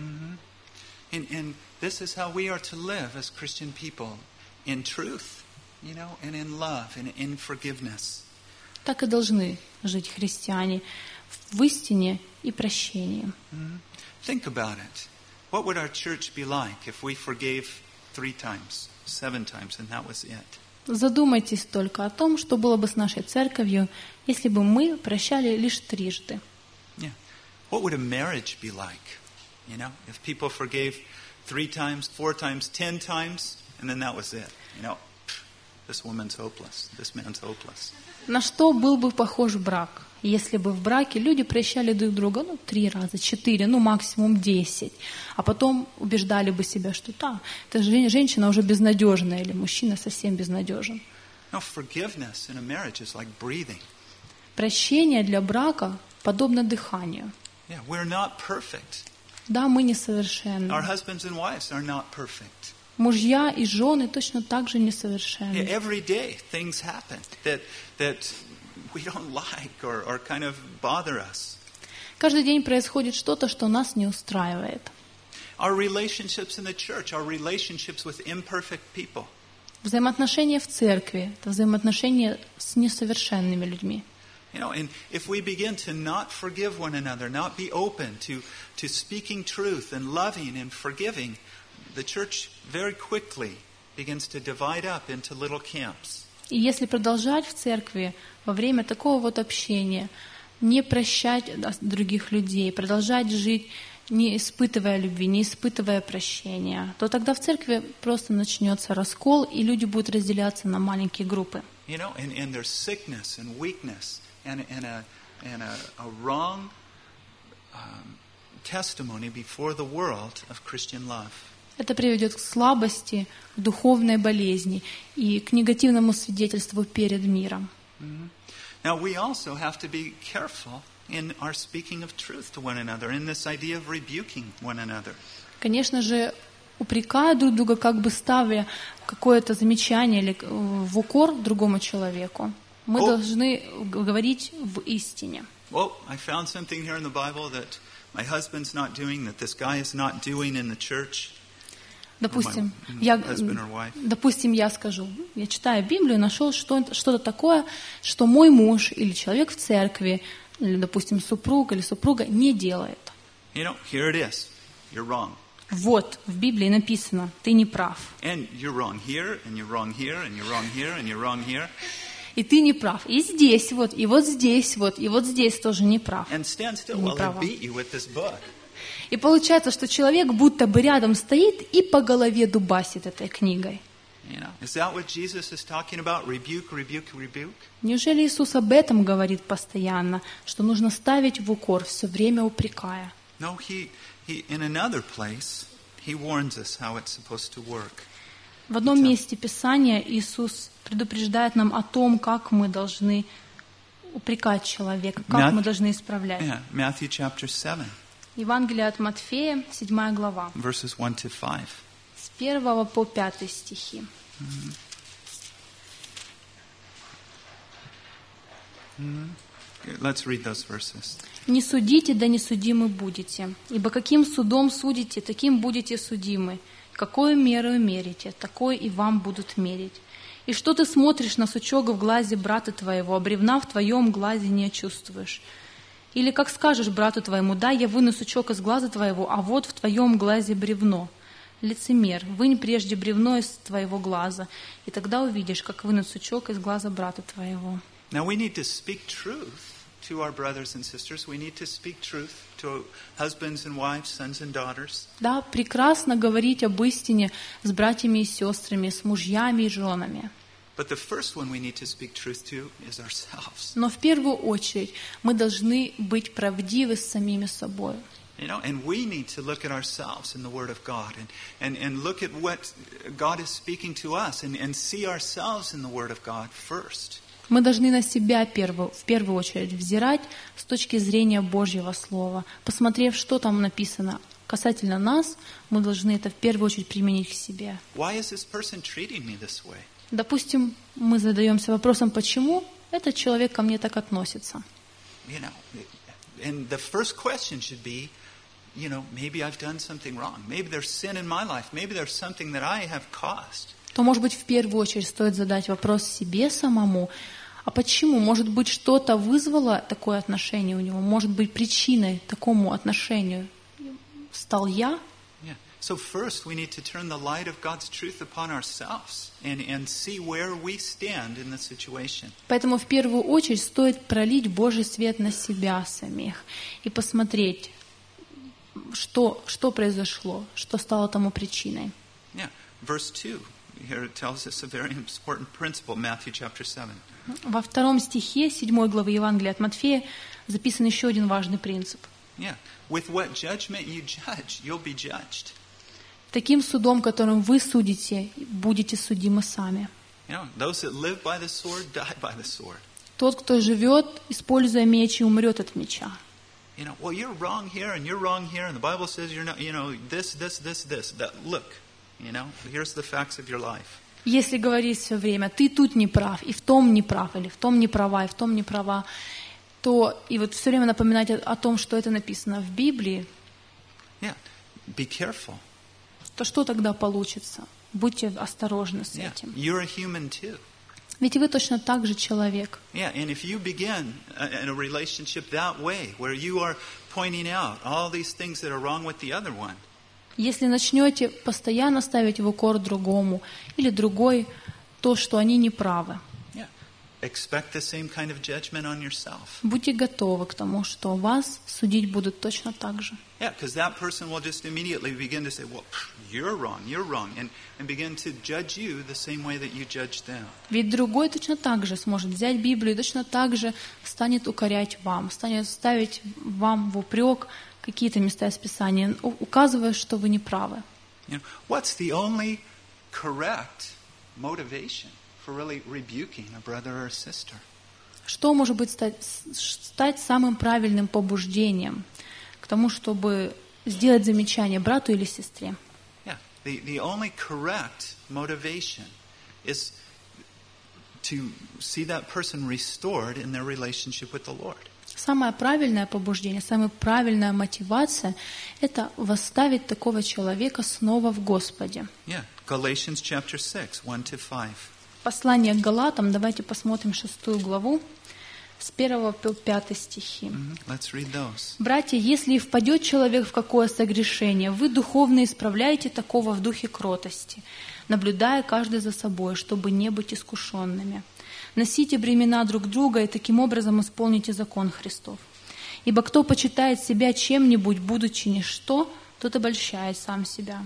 [SPEAKER 2] And this is how we are to live as Christian people, in truth, you know, and in love, and in forgiveness.
[SPEAKER 4] Так и должны жить христиане в истине и прощении.
[SPEAKER 2] Think about it. What would our church be like if we forgave 3 times, 7 times, and that was it?
[SPEAKER 4] Задумайтесь только о том, что было бы с нашей церковью, если бы мы прощали лишь трижды.
[SPEAKER 2] Yeah. What would a marriage be like? You know, if people forgave 3 times, 4 times, 10 times, and then that was it. You know, this woman's hopeless, this man's hopeless.
[SPEAKER 4] На что был бы похож брак, если бы в браке люди прощали друг друга 3 раза, 4, максимум 10, а потом убеждали бы себя, что эта женщина уже безнадежная или мужчина совсем безнадежен.
[SPEAKER 2] Now, forgiveness in a marriage is like breathing.
[SPEAKER 4] Прощение для брака подобно дыханию.
[SPEAKER 2] Yeah, we're not perfect.
[SPEAKER 4] Да, мы несовершенны.
[SPEAKER 2] Our husbands and wives are not perfect.
[SPEAKER 4] Мужья и жены точно так же
[SPEAKER 2] Yeah,
[SPEAKER 4] несовершенны.
[SPEAKER 2] every day things happen that we don't like or kind of bother us.
[SPEAKER 4] Каждый день происходит что-то, что нас не устраивает.
[SPEAKER 2] Our relationships in the church, our relationships with imperfect people.
[SPEAKER 4] Взаимоотношения в церкви – это взаимоотношения с несовершенными людьми.
[SPEAKER 2] You know, and if we begin to not forgive one another, not be open to speaking truth and loving and forgiving, the church very quickly begins to divide up into little camps.
[SPEAKER 4] И если продолжать в церкви во время такого вот общения, не прощать других людей, продолжать жить, не испытывая любви, не испытывая прощения, то тогда в церкви просто начнется раскол, и люди будут разделяться на маленькие группы.
[SPEAKER 2] You know, and there's sickness and weakness and a wrong testimony before the world of Christian love.
[SPEAKER 4] Это приведет к слабости, к духовной болезни и к негативному свидетельству перед миром.
[SPEAKER 2] Now we also have to be careful in our speaking of truth to one another, in this idea of rebuking one another.
[SPEAKER 4] Конечно же, упрекая друг друга, как бы ставя какое-то замечание или в укор другому человеку, мы должны говорить в истине.
[SPEAKER 2] Well, I found something here in the Bible that my husband's not doing, that this guy is not doing in the church.
[SPEAKER 4] Допустим,
[SPEAKER 2] husband or wife.
[SPEAKER 4] я скажу, я читаю Библию, нашел что-то такое, что мой муж или человек в церкви, или, допустим, супруг или супруга не делает.
[SPEAKER 2] You know, here it is. You're wrong.
[SPEAKER 4] Вот, в Библии написано, ты не прав.
[SPEAKER 2] And you're wrong here, and you're wrong here, and you're wrong here, and you're wrong here.
[SPEAKER 4] И ты не прав. И здесь вот, и вот здесь вот, и вот здесь тоже не прав.
[SPEAKER 2] And stand still while I beat you with this book.
[SPEAKER 4] И получается, что человек будто бы рядом стоит и по голове дубасит этой книгой.
[SPEAKER 2] Is that what Jesus is talking about? Rebuke, rebuke, rebuke?
[SPEAKER 4] Неужели Иисус об этом говорит постоянно, что нужно ставить в укор, все время упрекая?
[SPEAKER 2] No, he in another place, he warns us how it's supposed to work.
[SPEAKER 4] В одном месте Писания Иисус предупреждает нам о том, как мы должны упрекать человека, как мы должны исправлять.
[SPEAKER 2] Matthew chapter 7.
[SPEAKER 4] Евангелие от Матфея, 7 глава.
[SPEAKER 2] Verses 1 to 5.
[SPEAKER 4] С 1 по 5 стихи.
[SPEAKER 2] Let's read those verses.
[SPEAKER 4] «Не судите, да не судимы будете, ибо каким судом судите, таким будете судимы. Какую меру мерите, такой и вам будут мерить. И что ты смотришь на сучок в глазе брата твоего, а бревна в твоем глазе не чувствуешь? Или как скажешь брату твоему: да, я выну сучок из глаза твоего, а вот в твоем глазе бревно? Лицемер, вынь прежде бревно из твоего глаза, и тогда увидишь, как вынуть сучок из глаза брата твоего».
[SPEAKER 2] Now we need to speak truth to our brothers and sisters. We need to speak truth to husbands and wives, sons and daughters.
[SPEAKER 4] Да, прекрасно говорить об истине с братьями и сестрами, с мужьями и женами.
[SPEAKER 2] But the first one we need to speak truth to is ourselves.
[SPEAKER 4] Но в первую очередь мы должны быть правдивы с самими собой.
[SPEAKER 2] And we need to look at ourselves in the Word of God and look at what God is speaking to us and see ourselves in the Word of God first.
[SPEAKER 4] Мы должны на себя в первую очередь взирать с точки зрения Божьего Слова. Посмотрев, что там написано касательно нас, мы должны это в первую очередь применить к себе.
[SPEAKER 2] Why is this person treating me this way?
[SPEAKER 4] Допустим, мы задаемся вопросом, почему этот человек ко мне так относится.
[SPEAKER 2] And the first question should be, maybe I've done something wrong. Maybe there's sin in my life. Maybe there's something that I have caused.
[SPEAKER 4] То, может быть, в первую очередь стоит задать вопрос себе самому, а почему? Может быть, что-то вызвало такое отношение у него? Может быть, причиной такому отношению стал я?
[SPEAKER 2] So first we need to turn the light of God's truth upon ourselves and see where we stand in the situation.
[SPEAKER 4] Поэтому в первую очередь стоит пролить Божий свет на себя самих и посмотреть, что произошло, что стало тому причиной.
[SPEAKER 2] Verse 2. Here it tells us a very important principle, Matthew chapter 7.
[SPEAKER 4] Во 2 стихе 7 главы Евангелия от Матфея записан еще один важный принцип.
[SPEAKER 2] With what judgment you judge, you'll be judged.
[SPEAKER 4] Таким судом, которым вы судите, будете судимы сами.
[SPEAKER 2] Those that live by the sword die by the sword.
[SPEAKER 4] Тот, кто живет, используя меч, и умрет от меча.
[SPEAKER 2] Well, you're wrong here and you're wrong here, and the Bible says you're not, this. That look. Here's the facts of your life.
[SPEAKER 4] Если говорить все время, ты тут не прав, и в том не прав, или в том не права, и в том не права, то и вот все время напоминать о том, что это написано в Библии,
[SPEAKER 2] be careful.
[SPEAKER 4] То что тогда получится? Будьте осторожны с этим.
[SPEAKER 2] You're a human too.
[SPEAKER 4] Ведь вы точно так же человек.
[SPEAKER 2] And if you begin in a relationship that way, where you are pointing out all these things that are wrong with the other one,
[SPEAKER 4] если начнете постоянно ставить в укор другому или другой то, что они не правы,
[SPEAKER 2] expect the same kind of judgment on yourself.
[SPEAKER 4] Будьте готовы к тому, что вас судить будут точно так же.
[SPEAKER 2] Because that person will just immediately begin to say, well, you're wrong, and begin to judge you the same way that you judge them.
[SPEAKER 4] Ведь другой точно так же сможет взять Библию и точно так же станет укорять вам, станет ставить вам в упрек какие-то места из Писания, указывая, что вы не правы.
[SPEAKER 2] What's the only correct motivation for really rebuking a brother or a sister?
[SPEAKER 4] Что может быть стать самым правильным побуждением к тому, чтобы сделать замечание брату или сестре?
[SPEAKER 2] The only correct motivation is to see that person restored in their relationship with the Lord.
[SPEAKER 4] Самое правильное побуждение, самая правильная мотивация – это восставить такого человека снова в Господе.
[SPEAKER 2] Galatians chapter 6, 1-5.
[SPEAKER 4] Послание к Галатам, давайте посмотрим 6 главу, с 1 по 5 стихи.
[SPEAKER 2] Let's read those.
[SPEAKER 4] «Братья, если и впадет человек в какое согрешение, вы духовно исправляете такого в духе кротости, наблюдая каждый за собой, чтобы не быть искушенными. Носите бремена друг друга и таким образом исполните закон Христов. Ибо кто почитает себя чем-нибудь, будучи ничто, тот обольщает сам себя.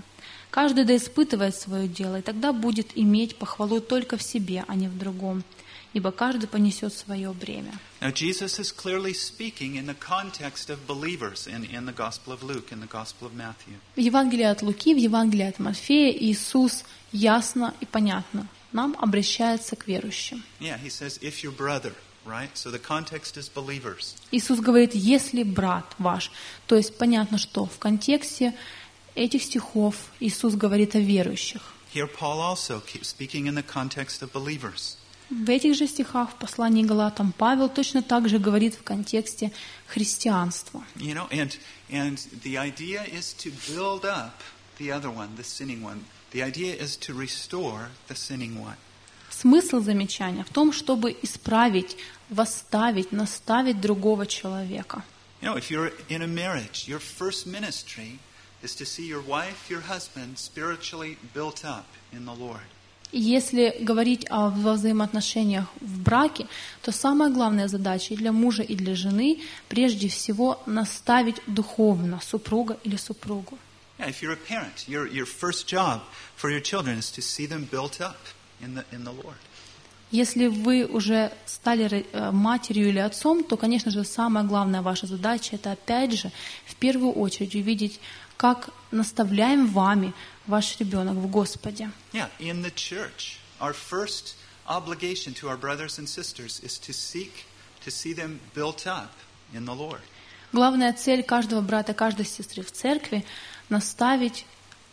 [SPEAKER 4] Каждый да испытывает свое дело, и тогда будет иметь похвалу только в себе, а не в другом, ибо каждый понесет свое бремя.
[SPEAKER 2] Now, Jesus is clearly speaking in the context of believers in the Gospel of Luke, in the Gospel of Matthew.
[SPEAKER 4] В Евангелии от Луки, в Евангелии от Матфея Иисус ясно и понятно нам обращается к верующим.
[SPEAKER 2] Yeah, he says, if your brother, right? So the context is believers.
[SPEAKER 4] Иисус говорит, если брат ваш. То есть понятно, что в контексте этих стихов Иисус говорит о верующих.
[SPEAKER 2] Here Paul also keeps speaking in the context of believers.
[SPEAKER 4] В этих же стихах в послании к Галатам Павел точно так же говорит в контексте христианства.
[SPEAKER 2] You know, and the idea is to build up the other one, the sinning one. The idea is to restore the sinning one.
[SPEAKER 4] Смысл замечания в том, чтобы исправить, восставить, наставить другого человека.
[SPEAKER 2] You know, if you're in a marriage, your first ministry is to see your wife, your husband spiritually built up in the Lord.
[SPEAKER 4] Если говорить о взаимоотношениях в браке, то самая главная задача и для мужа, и для жены прежде всего наставить духовно супруга или супругу.
[SPEAKER 2] Yeah, if you're a parent, your first job for your children is to see them built up in the Lord.
[SPEAKER 4] Если вы уже стали матерью или отцом, то, конечно же, самая главная ваша задача – это, опять же, в первую очередь увидеть, как наставляем вами ваш ребенок в Господе.
[SPEAKER 2] Yeah, in the church, our first obligation to our brothers and sisters is to seek to see them built up in the Lord.
[SPEAKER 4] Главная цель каждого брата, каждой сестры в церкви – наставить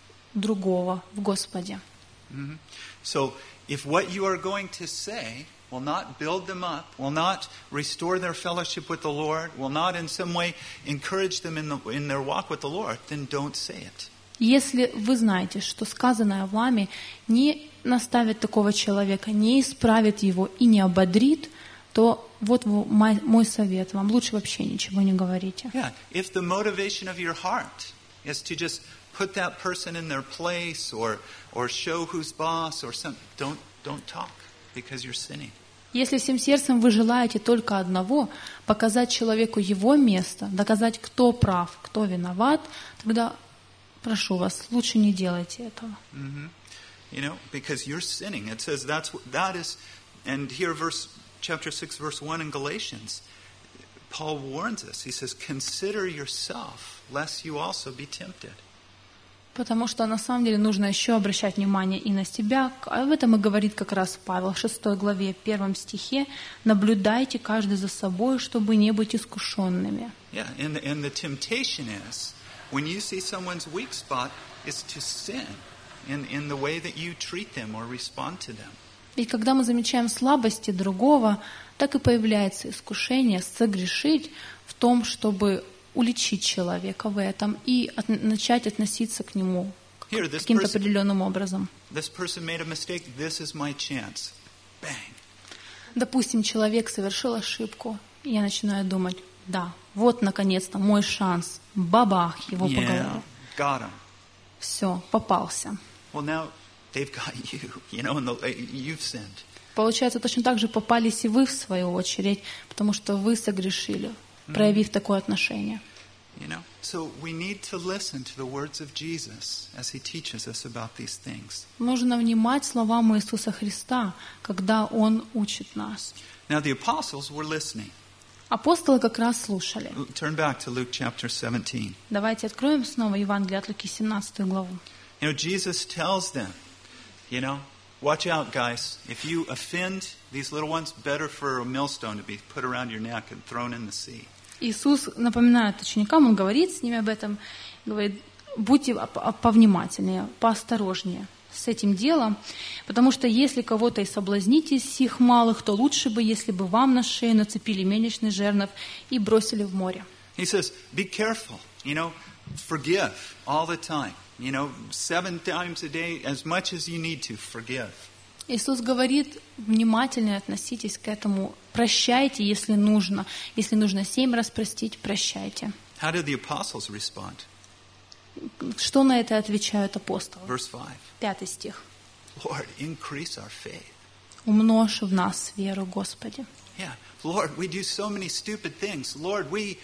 [SPEAKER 4] другого в Господе.
[SPEAKER 2] Mm-hmm. So, if what you are going to say will not build them up, will not restore their fellowship with the Lord, will not in some way encourage them in their walk with the Lord, then don't say it.
[SPEAKER 4] Если вы знаете, что сказанное вами не наставит такого человека, не исправит его и не ободрит, то вот мой совет вам. Лучше вообще ничего не говорите.
[SPEAKER 2] Yeah, if the motivation of your heart is to just put that person in their place or show who's boss or something, don't talk because you're sinning.
[SPEAKER 4] Если всем сердцем вы желаете только одного, показать человеку его место, доказать, кто прав, кто виноват, тогда прошу вас, лучше не делайте этого.
[SPEAKER 2] Mm-hmm. You know, because you're sinning. It says that is, and here chapter 6, verse 1 in Galatians, Paul warns us. He says, consider yourself, lest you also be tempted.
[SPEAKER 4] Потому что на самом деле нужно еще обращать внимание и на себя. Об этом и говорит как раз Павел в 6 главе, 1 стихе. «Наблюдайте каждый за собой, чтобы не быть искушенными».
[SPEAKER 2] Yeah, and the temptation is, when you see someone's weak spot, is to sin in the way that you treat them or respond to them.
[SPEAKER 4] И когда мы замечаем слабости другого, так и появляется искушение согрешить в том, чтобы уличить человека в этом и начать относиться к нему каким-то определенным образом. Допустим, человек совершил ошибку, и я начинаю думать, да, вот наконец-то мой шанс, бабах, его по голове. Все, попался. Получается, точно так же попались и вы в свою очередь, потому что вы согрешили, проявив такое отношение. Нужно внимать словам Иисуса Христа, когда Он учит нас.
[SPEAKER 2] Now the apostles were listening.
[SPEAKER 4] Апостолы как раз слушали.
[SPEAKER 2] Turn back to Luke chapter 17.
[SPEAKER 4] Давайте откроем снова Евангелие от Луки, 17 главу.
[SPEAKER 2] Jesus tells them, watch out, guys. If you offend these little ones, better for a millstone to be put around your neck and thrown in the sea.
[SPEAKER 4] Иисус напоминает ученикам, Он говорит с ними об этом, говорит, будьте повнимательнее, поосторожнее с этим делом, потому что если кого-то и соблазните из сих малых, то лучше бы, если бы вам на шею нацепили мельничный жернов и бросили в море.
[SPEAKER 2] He says, be careful, forgive all the time, 7 times a day, as much as you need to, forgive.
[SPEAKER 4] Иисус говорит, внимательно относитесь к этому, прощайте, если нужно. Если нужно 7 раз простить, прощайте.
[SPEAKER 2] How did the apostles respond?
[SPEAKER 4] Что на это отвечают апостолы?
[SPEAKER 2] Verse 5.
[SPEAKER 4] 5 стих.
[SPEAKER 2] Lord, increase our faith.
[SPEAKER 4] Умножь в нас веру, Господи.
[SPEAKER 2] Yeah, Lord, we do so many stupid things. Lord, we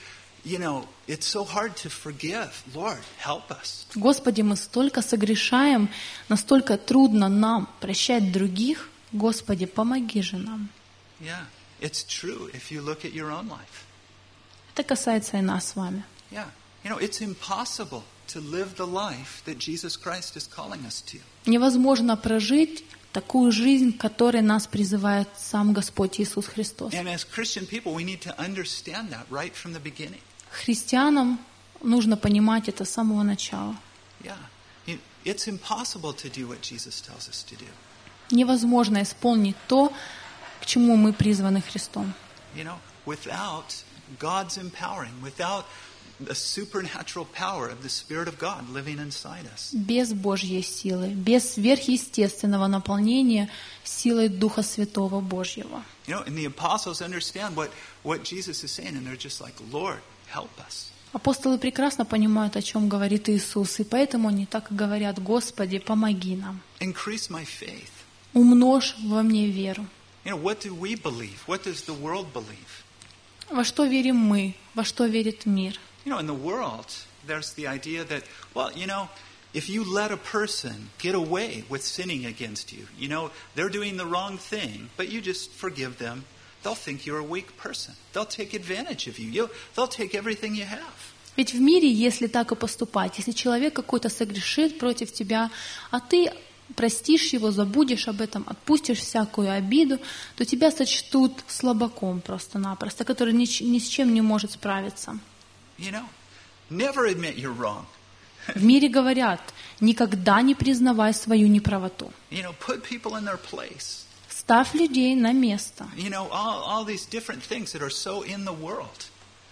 [SPEAKER 2] you know, it's so hard to forgive. Lord, help us.
[SPEAKER 4] Господи, мы столько согрешаем, настолько трудно нам прощать других. Господи, помоги же нам.
[SPEAKER 2] Yeah, it's true if you look at your own life.
[SPEAKER 4] Это касается и нас с вами.
[SPEAKER 2] Yeah, you know, it's impossible to live the life that Jesus Christ is calling us to.
[SPEAKER 4] Невозможно прожить такую жизнь, к которой нас призывает сам Господь Иисус Христос.
[SPEAKER 2] And as Christian people, we need to understand that right from the beginning.
[SPEAKER 4] Христианам нужно понимать это с самого начала.
[SPEAKER 2] Yeah, it's impossible to do what Jesus tells us to do.
[SPEAKER 4] Невозможно исполнить то, к чему мы призваны Христом.
[SPEAKER 2] You know, without God's empowering, without the supernatural power of the Spirit of God living inside us.
[SPEAKER 4] Без Божьей силы, без сверхъестественного наполнения силой Духа Святого Божьего.
[SPEAKER 2] You know, and the apostles understand what Jesus is saying, and they're just like, Lord, help us.
[SPEAKER 4] Апостолы прекрасно понимают, о чем говорит Иисус, и поэтому они так и говорят: Господи, помоги нам.
[SPEAKER 2] Increase my faith.
[SPEAKER 4] Умножь во мне веру.
[SPEAKER 2] You know, what do we believe? What does the world believe?
[SPEAKER 4] Во что верим мы? Во что верит мир?
[SPEAKER 2] You know, in the world, there's the idea that, well, you know, if you let a person get away with sinning against you, you know, they're doing the wrong thing, but you just forgive them, they'll think you're a weak person. They'll take advantage of you. They'll take everything you have.
[SPEAKER 4] Ведь в мире, если так и поступать, если человек какой-то согрешит против тебя, а ты простишь его, забудешь об этом, отпустишь всякую обиду, то тебя сочтут слабаком просто-напросто, который ни с чем не может справиться.
[SPEAKER 2] You know, never admit you're wrong.
[SPEAKER 4] В мире говорят: никогда не признавай свою неправоту.
[SPEAKER 2] You know, put people in their place.
[SPEAKER 4] Ставь людей на место.
[SPEAKER 2] You know, all these different things that are so in the world.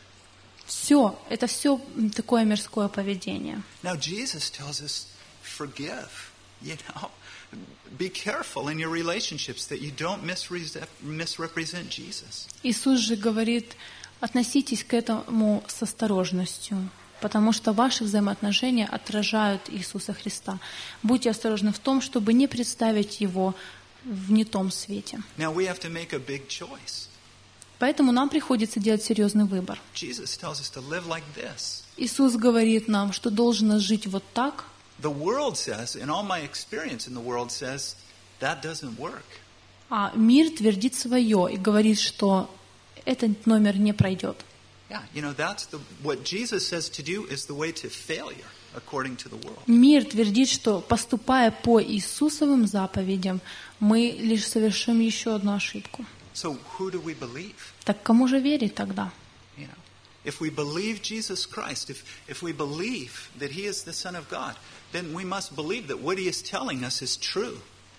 [SPEAKER 4] Это все такое мирское поведение.
[SPEAKER 2] Now Jesus tells us, forgive. You know, be careful in your relationships that you don't misrepresent Jesus.
[SPEAKER 4] Иисус же говорит: относитесь к этому с осторожностью, потому что ваши взаимоотношения отражают Иисуса Христа. Будьте осторожны в том, чтобы не представить Его в не том свете.
[SPEAKER 2] Now we have to make a big choice.
[SPEAKER 4] Поэтому нам приходится делать серьезный выбор.
[SPEAKER 2] Jesus tells us to live like this.
[SPEAKER 4] Иисус говорит нам, что должно жить вот так.
[SPEAKER 2] The world says, and all my experience in the world says, that doesn't work.
[SPEAKER 4] А мир твердит свое и говорит, что этот номер не пройдет.
[SPEAKER 2] Yeah, you know, what Jesus says to do is the way to failure, according to the world.
[SPEAKER 4] Мир твердит, что, поступая по Иисусовым заповедям, мы лишь совершим еще одну ошибку.
[SPEAKER 2] So who do we believe?
[SPEAKER 4] Так кому же верить тогда?
[SPEAKER 2] You know, if we believe Jesus Christ, if we believe that He is the Son of God, then we must believe that what He is telling us is true.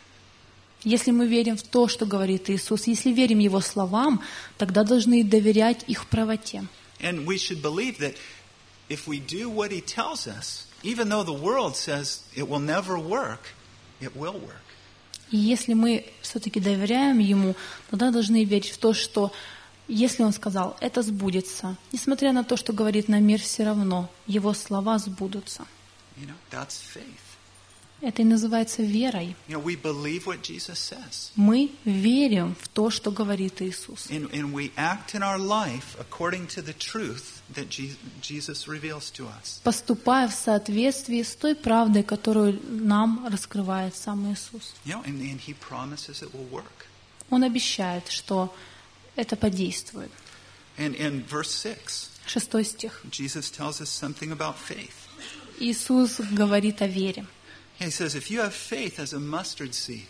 [SPEAKER 4] Если мы верим в то, что говорит Иисус, если верим Его словам, тогда должны доверять их правоте.
[SPEAKER 2] And we should believe that if we do what He tells us, even though the world says it will never work, it will work.
[SPEAKER 4] И если мы все-таки доверяем Ему, тогда должны верить в то, что если Он сказал, это сбудется, несмотря на то, что говорит нам мир, все равно Его слова сбудутся.
[SPEAKER 2] You know, that's faith.
[SPEAKER 4] Это и называется верой.
[SPEAKER 2] You know, we believe what Jesus says.
[SPEAKER 4] Мы верим в то, что говорит Иисус.
[SPEAKER 2] And we act in our life according to the truth that Jesus reveals to us.
[SPEAKER 4] Поступая в соответствии с той правдой, которую нам раскрывает сам Иисус.
[SPEAKER 2] You know, and He promises it will work.
[SPEAKER 4] Он обещает, что это подействует.
[SPEAKER 2] And in verse 6,
[SPEAKER 4] 6 стих.
[SPEAKER 2] Jesus tells us something about faith.
[SPEAKER 4] Иисус говорит о вере.
[SPEAKER 2] He says, if you have faith as a mustard seed.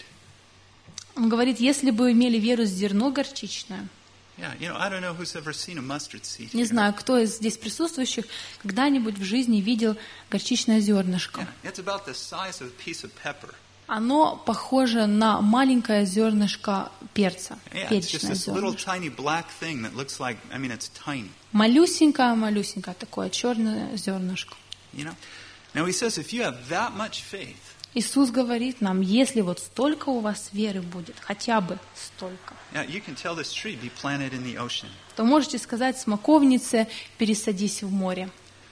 [SPEAKER 4] Он говорит, если бы вы имели веру с зерно горчичное.
[SPEAKER 2] Yeah, you know, I don't know who's ever seen a mustard seed.
[SPEAKER 4] Не знаю, кто из здесь присутствующих когда-нибудь в жизни видел горчичное зернышко.
[SPEAKER 2] Yeah, it's about the size of a piece of pepper.
[SPEAKER 4] Оно похоже на маленькое зернышко перца, перечное зернышко. Малюсенькое такое черное зернышко. Иисус говорит нам, если вот столько у вас веры будет, хотя бы столько, то можете сказать смоковнице, пересадись в море.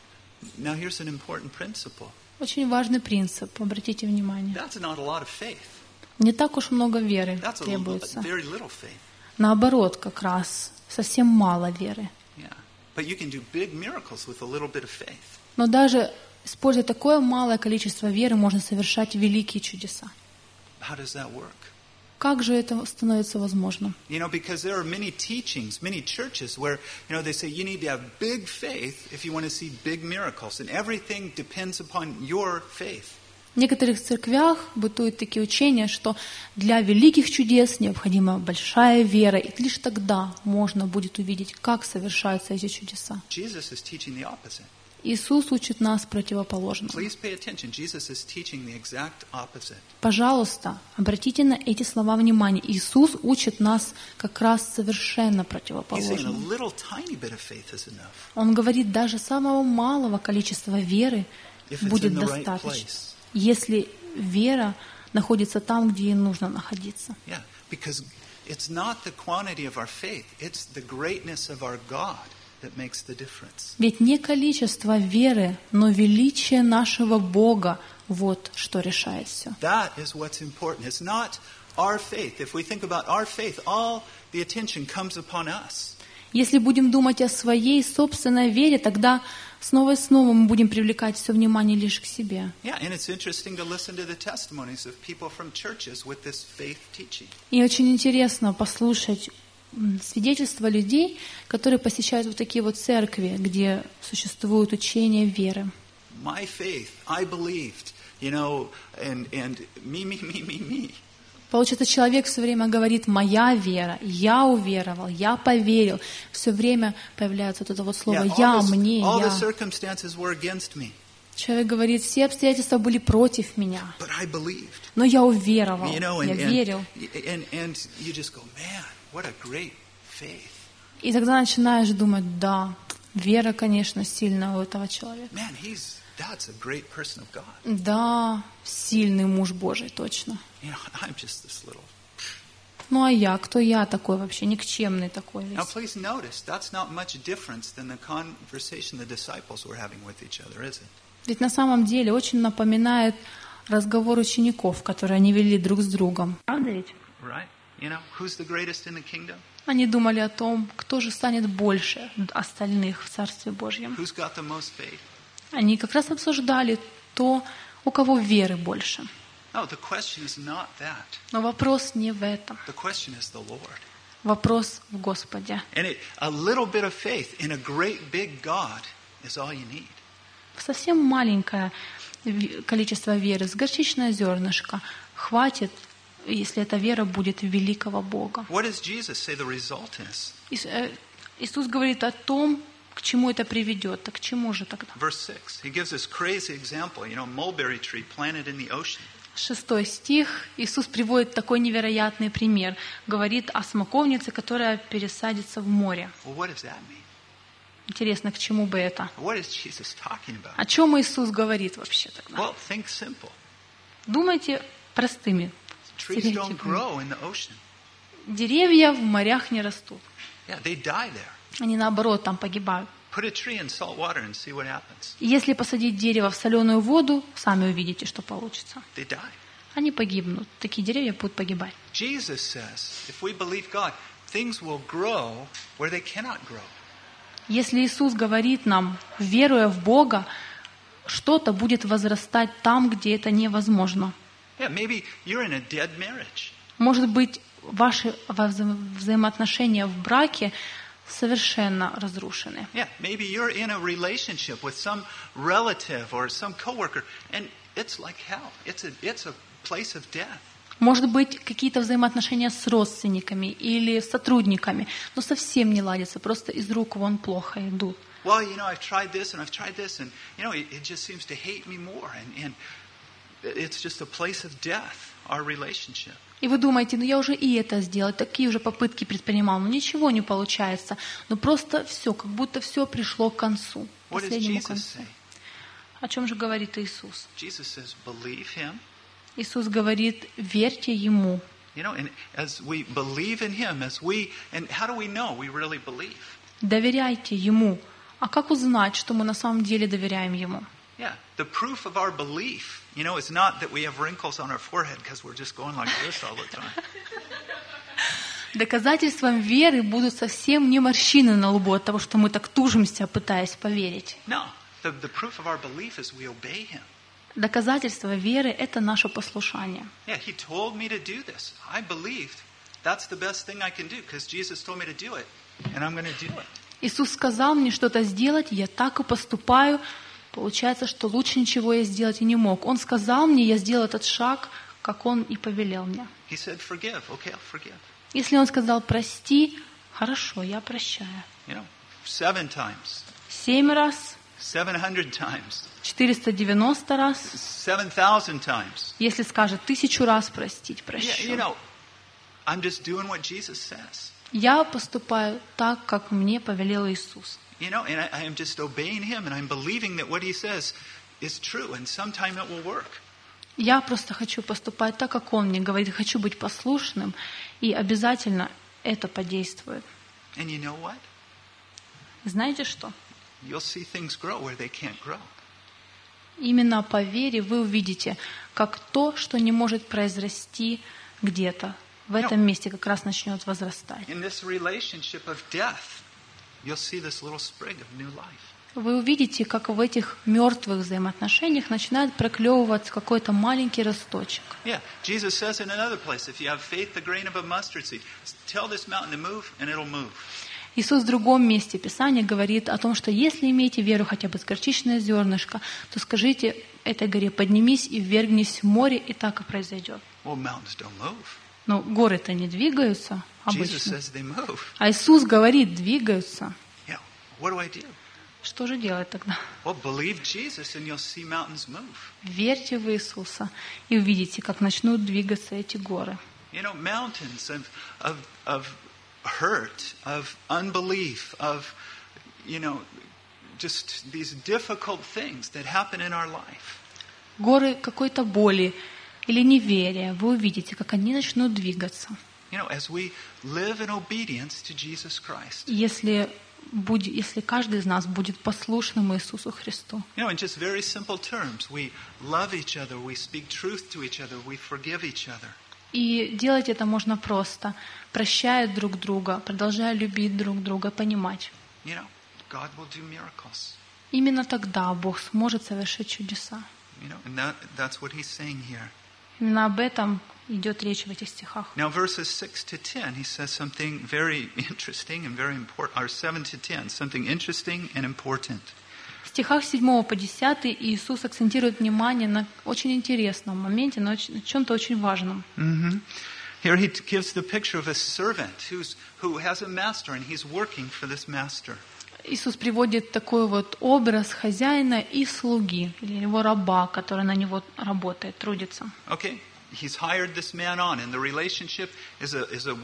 [SPEAKER 4] Очень важный принцип, обратите внимание. Не так уж много веры требуется. Наоборот, как раз, совсем мало веры.
[SPEAKER 2] But you can do big miracles with a little bit of faith.
[SPEAKER 4] Но даже используя такое малое количество веры, можно совершать великие чудеса.
[SPEAKER 2] How does that work?
[SPEAKER 4] Как же это становится возможным?
[SPEAKER 2] Because there are many teachings, many churches where, they say you need to have big faith if you want to see big miracles, and everything depends upon your faith.
[SPEAKER 4] В некоторых церквях бытуют такие учения, что для великих чудес необходима большая вера, и лишь тогда можно будет увидеть, как совершаются эти чудеса.
[SPEAKER 2] Jesus is teaching the opposite.
[SPEAKER 4] Иисус учит нас противоположному.
[SPEAKER 2] Please pay attention. Jesus is teaching the exact opposite.
[SPEAKER 4] Пожалуйста, обратите на эти слова внимание. Иисус учит нас как раз совершенно
[SPEAKER 2] He's saying a
[SPEAKER 4] противоположному.
[SPEAKER 2] little tiny bit of faith is enough.
[SPEAKER 4] Он говорит, даже самого малого количества веры
[SPEAKER 2] If it's
[SPEAKER 4] будет
[SPEAKER 2] in the right
[SPEAKER 4] достаточно,
[SPEAKER 2] place.
[SPEAKER 4] если вера находится там, где ей нужно находиться.
[SPEAKER 2] Yeah, because it's not the quantity of our faith, it's the greatness of our God that makes the difference.
[SPEAKER 4] Ведь не количество веры, но величие нашего Бога — вот что решает все.
[SPEAKER 2] That is what's important. It's not our faith. If we think about our faith, all the attention comes upon us.
[SPEAKER 4] Если будем думать о своей собственной вере, тогда снова и снова мы будем привлекать все внимание лишь к себе.
[SPEAKER 2] Yeah, and it's interesting to listen to the testimonies of people from churches with this faith teaching.
[SPEAKER 4] И очень интересно послушать свидетельства людей, которые посещают вот такие вот церкви, где существует учение веры.
[SPEAKER 2] My faith, I believed, and me.
[SPEAKER 4] Получается, человек все время говорит «моя вера», «я уверовал», «я поверил». Все время появляется вот это вот слово «я», «мне»,
[SPEAKER 2] all the
[SPEAKER 4] «я».
[SPEAKER 2] circumstances were against me,
[SPEAKER 4] Человек говорит, все обстоятельства были против меня,
[SPEAKER 2] but I believed.
[SPEAKER 4] но я уверовал,
[SPEAKER 2] And
[SPEAKER 4] я верил.
[SPEAKER 2] you just go, man, what a great faith.
[SPEAKER 4] И тогда начинаешь думать, да, вера, конечно, сильная у этого человека.
[SPEAKER 2] Man, that's a great person of God.
[SPEAKER 4] Да, сильный муж Божий, точно.
[SPEAKER 2] I'm just this little.
[SPEAKER 4] Ну а я, кто я такой вообще, никчемный такой
[SPEAKER 2] Now,
[SPEAKER 4] весь.
[SPEAKER 2] please notice, that's not much difference than the conversation the disciples were having with each other, is it?
[SPEAKER 4] Ведь на самом деле очень напоминает разговор учеников, которые они вели друг с другом. Правда ведь?
[SPEAKER 2] Right? Who's the greatest in the kingdom?
[SPEAKER 4] Они думали о том, кто же станет больше остальных в Царстве Божьем.
[SPEAKER 2] Who's got the most faith?
[SPEAKER 4] Они как раз обсуждали то, у кого веры больше.
[SPEAKER 2] No, the question is not that.
[SPEAKER 4] Но вопрос не в этом.
[SPEAKER 2] The question is the Lord.
[SPEAKER 4] Вопрос в Господе.
[SPEAKER 2] And a little bit of faith in a great big God is all you need.
[SPEAKER 4] Совсем маленькое количество веры, с горчичное зернышко, хватит, если эта вера будет в великого Бога.
[SPEAKER 2] What does Jesus say the result is?
[SPEAKER 4] Иисус говорит о том, к чему это приведет. Так к чему же тогда?
[SPEAKER 2] Verse 6. He gives this crazy example, mulberry tree planted in the ocean.
[SPEAKER 4] 6 стих. Иисус приводит такой невероятный пример. Говорит о смоковнице, которая пересадится в море.
[SPEAKER 2] Well, what does that mean?
[SPEAKER 4] Интересно, к чему бы это?
[SPEAKER 2] What is Jesus talking about?
[SPEAKER 4] О чем Иисус говорит вообще тогда?
[SPEAKER 2] Well, think simple.
[SPEAKER 4] Думайте простыми.
[SPEAKER 2] Trees don't grow in the ocean.
[SPEAKER 4] Деревья в морях не растут.
[SPEAKER 2] Yeah, they die there.
[SPEAKER 4] Они наоборот там погибают.
[SPEAKER 2] Put a tree in salt water and see what happens.
[SPEAKER 4] И если посадить дерево в соленую воду, сами увидите, что получится.
[SPEAKER 2] They die.
[SPEAKER 4] Они погибнут. Такие деревья будут погибать.
[SPEAKER 2] Jesus says, if we believe God, things will grow where they cannot grow.
[SPEAKER 4] Если Иисус говорит нам, веруя в Бога, что-то будет возрастать там, где это невозможно.
[SPEAKER 2] Yeah, maybe you're in a dead marriage.
[SPEAKER 4] Может быть, ваши взаимоотношения в браке совершенно разрушены.
[SPEAKER 2] Yeah, maybe you're in a relationship with some relative or some coworker, and it's like hell. It's a place of death.
[SPEAKER 4] Может быть, какие-то взаимоотношения с родственниками или с сотрудниками, но совсем не ладятся, просто из рук вон плохо идут.
[SPEAKER 2] Well, I've tried this and it just seems to hate me more, and it's just a place of death, our relationship.
[SPEAKER 4] И вы думаете, я уже и это сделал, такие уже попытки предпринимал, но ничего не получается. Но просто все, как будто все пришло к концу, к последнему концу. О чем же говорит Иисус?
[SPEAKER 2] Jesus says, believe Him.
[SPEAKER 4] Иисус говорит, верьте Ему.
[SPEAKER 2] And as we believe in Him, and how do we know we really believe?
[SPEAKER 4] Доверяйте Ему. А как узнать, что мы на самом деле доверяем Ему?
[SPEAKER 2] Yeah, the proof of our belief, is not that we have wrinkles on our forehead because we're just going like this all the time.
[SPEAKER 4] Доказательством веры будут совсем не морщины на лбу от того, что мы так тужимся, пытаясь поверить.
[SPEAKER 2] No, the proof of our belief is we obey Him.
[SPEAKER 4] Доказательство веры – это наше послушание.
[SPEAKER 2] Yeah, He told me to do this. I believed that's the best thing I can do because Jesus told me to do it, and I'm going to do it.
[SPEAKER 4] Иисус сказал мне что-то сделать, я так и поступаю. Получается, что лучше ничего я сделать и не мог. Он сказал мне, я сделал этот шаг, как Он и повелел мне.
[SPEAKER 2] He said, forgive. Okay, I'll forgive.
[SPEAKER 4] Если Он сказал, прости, хорошо, я прощаю.
[SPEAKER 2] 7 times.
[SPEAKER 4] 7 раз.
[SPEAKER 2] 700 times.
[SPEAKER 4] 490 раз.
[SPEAKER 2] 7,000 times.
[SPEAKER 4] Если скажет 1000 раз простить, прощу.
[SPEAKER 2] I'm just doing what Jesus says.
[SPEAKER 4] Я поступаю так, как мне повелел Иисус.
[SPEAKER 2] And I am just obeying Him, and I'm believing that what He says is true, and sometime it will work.
[SPEAKER 4] Я просто хочу поступать так, как Он мне говорит. Хочу быть послушным, и обязательно это подействует.
[SPEAKER 2] And you know what?
[SPEAKER 4] Знаете что?
[SPEAKER 2] You'll see things grow where they can't grow.
[SPEAKER 4] Именно по вере вы увидите, как то, что не может произрасти где-то, в этом месте как раз начнет возрастать.
[SPEAKER 2] In this relationship of death, you'll see this little sprig of new life.
[SPEAKER 4] Вы увидите, как в этих мертвых взаимоотношениях начинает проклевываться какой-то маленький росточек.
[SPEAKER 2] Yeah, Jesus says in another place, if you have faith the grain of a mustard seed, tell this mountain to move, and it'll move.
[SPEAKER 4] Иисус в другом месте Писания говорит о том, что если имеете веру хотя бы с горчичное зернышко, то скажите этой горе, поднимись и ввергнись в море, и так и произойдет.
[SPEAKER 2] Well, mountains don't move.
[SPEAKER 4] Но горы-то не двигаются
[SPEAKER 2] Jesus
[SPEAKER 4] обычно.
[SPEAKER 2] says they move.
[SPEAKER 4] А Иисус говорит, двигаются.
[SPEAKER 2] Yeah, what do I do?
[SPEAKER 4] Что же делать тогда?
[SPEAKER 2] Well, believe Jesus and you'll see mountains move.
[SPEAKER 4] Верьте в Иисуса и увидите, как начнут двигаться эти горы.
[SPEAKER 2] Mountains of hurt, of unbelief, of, just these difficult things that happen in our life.
[SPEAKER 4] Горы какой-то боли или неверия, вы увидите, как они начнут двигаться.
[SPEAKER 2] As we live in obedience to Jesus Christ.
[SPEAKER 4] Если каждый из нас будет послушным Иисусу Христу.
[SPEAKER 2] In just very simple terms, we love each other, we speak truth to each other, we forgive each other.
[SPEAKER 4] И делать это можно просто, прощая друг друга, продолжая любить друг друга, понимать.
[SPEAKER 2] God will do miracles.
[SPEAKER 4] Именно тогда Бог сможет совершить чудеса.
[SPEAKER 2] And that's what He's saying here.
[SPEAKER 4] Именно об этом идет речь в этих стихах.
[SPEAKER 2] Now, verses 6 to 10, he says something very interesting and very important, or 7 to 10, something interesting and important.
[SPEAKER 4] В стихах 7 по 10 Иисус акцентирует внимание на очень интересном моменте, на чем-то очень важном.
[SPEAKER 2] Here he gives the picture of a servant who has a master and he's working for this master.
[SPEAKER 4] Иисус приводит такой вот образ хозяина и слуги, или его раба, который на него работает, трудится.
[SPEAKER 2] Okay, he's hired this man on, and the relationship is a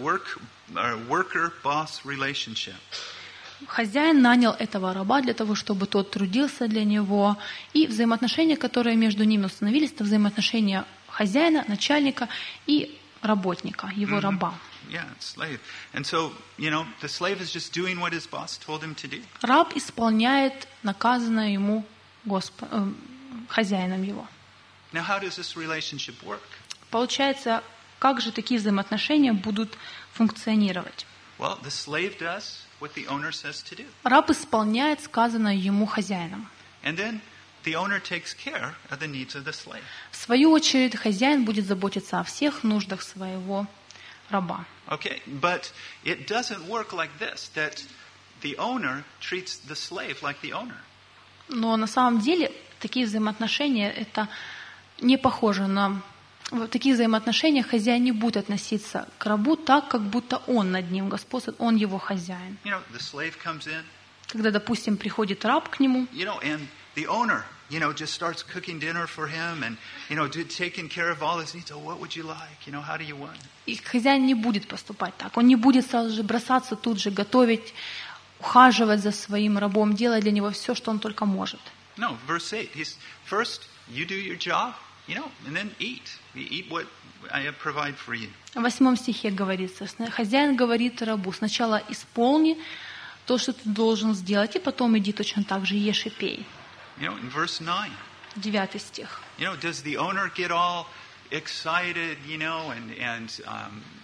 [SPEAKER 2] worker-boss relationship.
[SPEAKER 4] Хозяин нанял этого раба для того, чтобы тот трудился для него, и взаимоотношения, которые между ними установились, это взаимоотношения хозяина, начальника и работника, его раба.
[SPEAKER 2] Yeah, slave. And so, the slave is just doing what his boss told him to do.
[SPEAKER 4] Раб исполняет наказанное ему хозяином его.
[SPEAKER 2] Now, how does this relationship work?
[SPEAKER 4] Получается, как же такие взаимоотношения будут функционировать?
[SPEAKER 2] Well, the slave does what the owner says to do.
[SPEAKER 4] Раб исполняет сказанное ему хозяином.
[SPEAKER 2] And then the owner takes care of the needs of the slave.
[SPEAKER 4] В свою очередь, хозяин будет заботиться о всех нуждах своего раба.
[SPEAKER 2] Okay, but it doesn't work like this, that the owner treats the slave like the owner.
[SPEAKER 4] Но на самом деле такие взаимоотношения это не похоже на в таких взаимоотношениях хозяин не будет относиться к рабу так, как будто он над ним господствует, он его хозяин.
[SPEAKER 2] The slave comes in.
[SPEAKER 4] Когда, допустим, приходит раб к нему,
[SPEAKER 2] and the owner, just starts cooking dinner for him and, taking care of all his needs. Oh, what would you like? How do you want?
[SPEAKER 4] И хозяин не будет поступать так. Он не будет сразу же бросаться тут же готовить, ухаживать за своим рабом, делать для него все, что он только может.
[SPEAKER 2] No, verse 8. First, you do your job, and then eat. You eat what I provide for you.
[SPEAKER 4] В 8 стихе говорится, хозяин говорит рабу, сначала исполни то, что ты должен сделать, и потом иди точно так же, ешь и пей.
[SPEAKER 2] In verse 9.
[SPEAKER 4] 9 стих.
[SPEAKER 2] Does the owner get all excited, and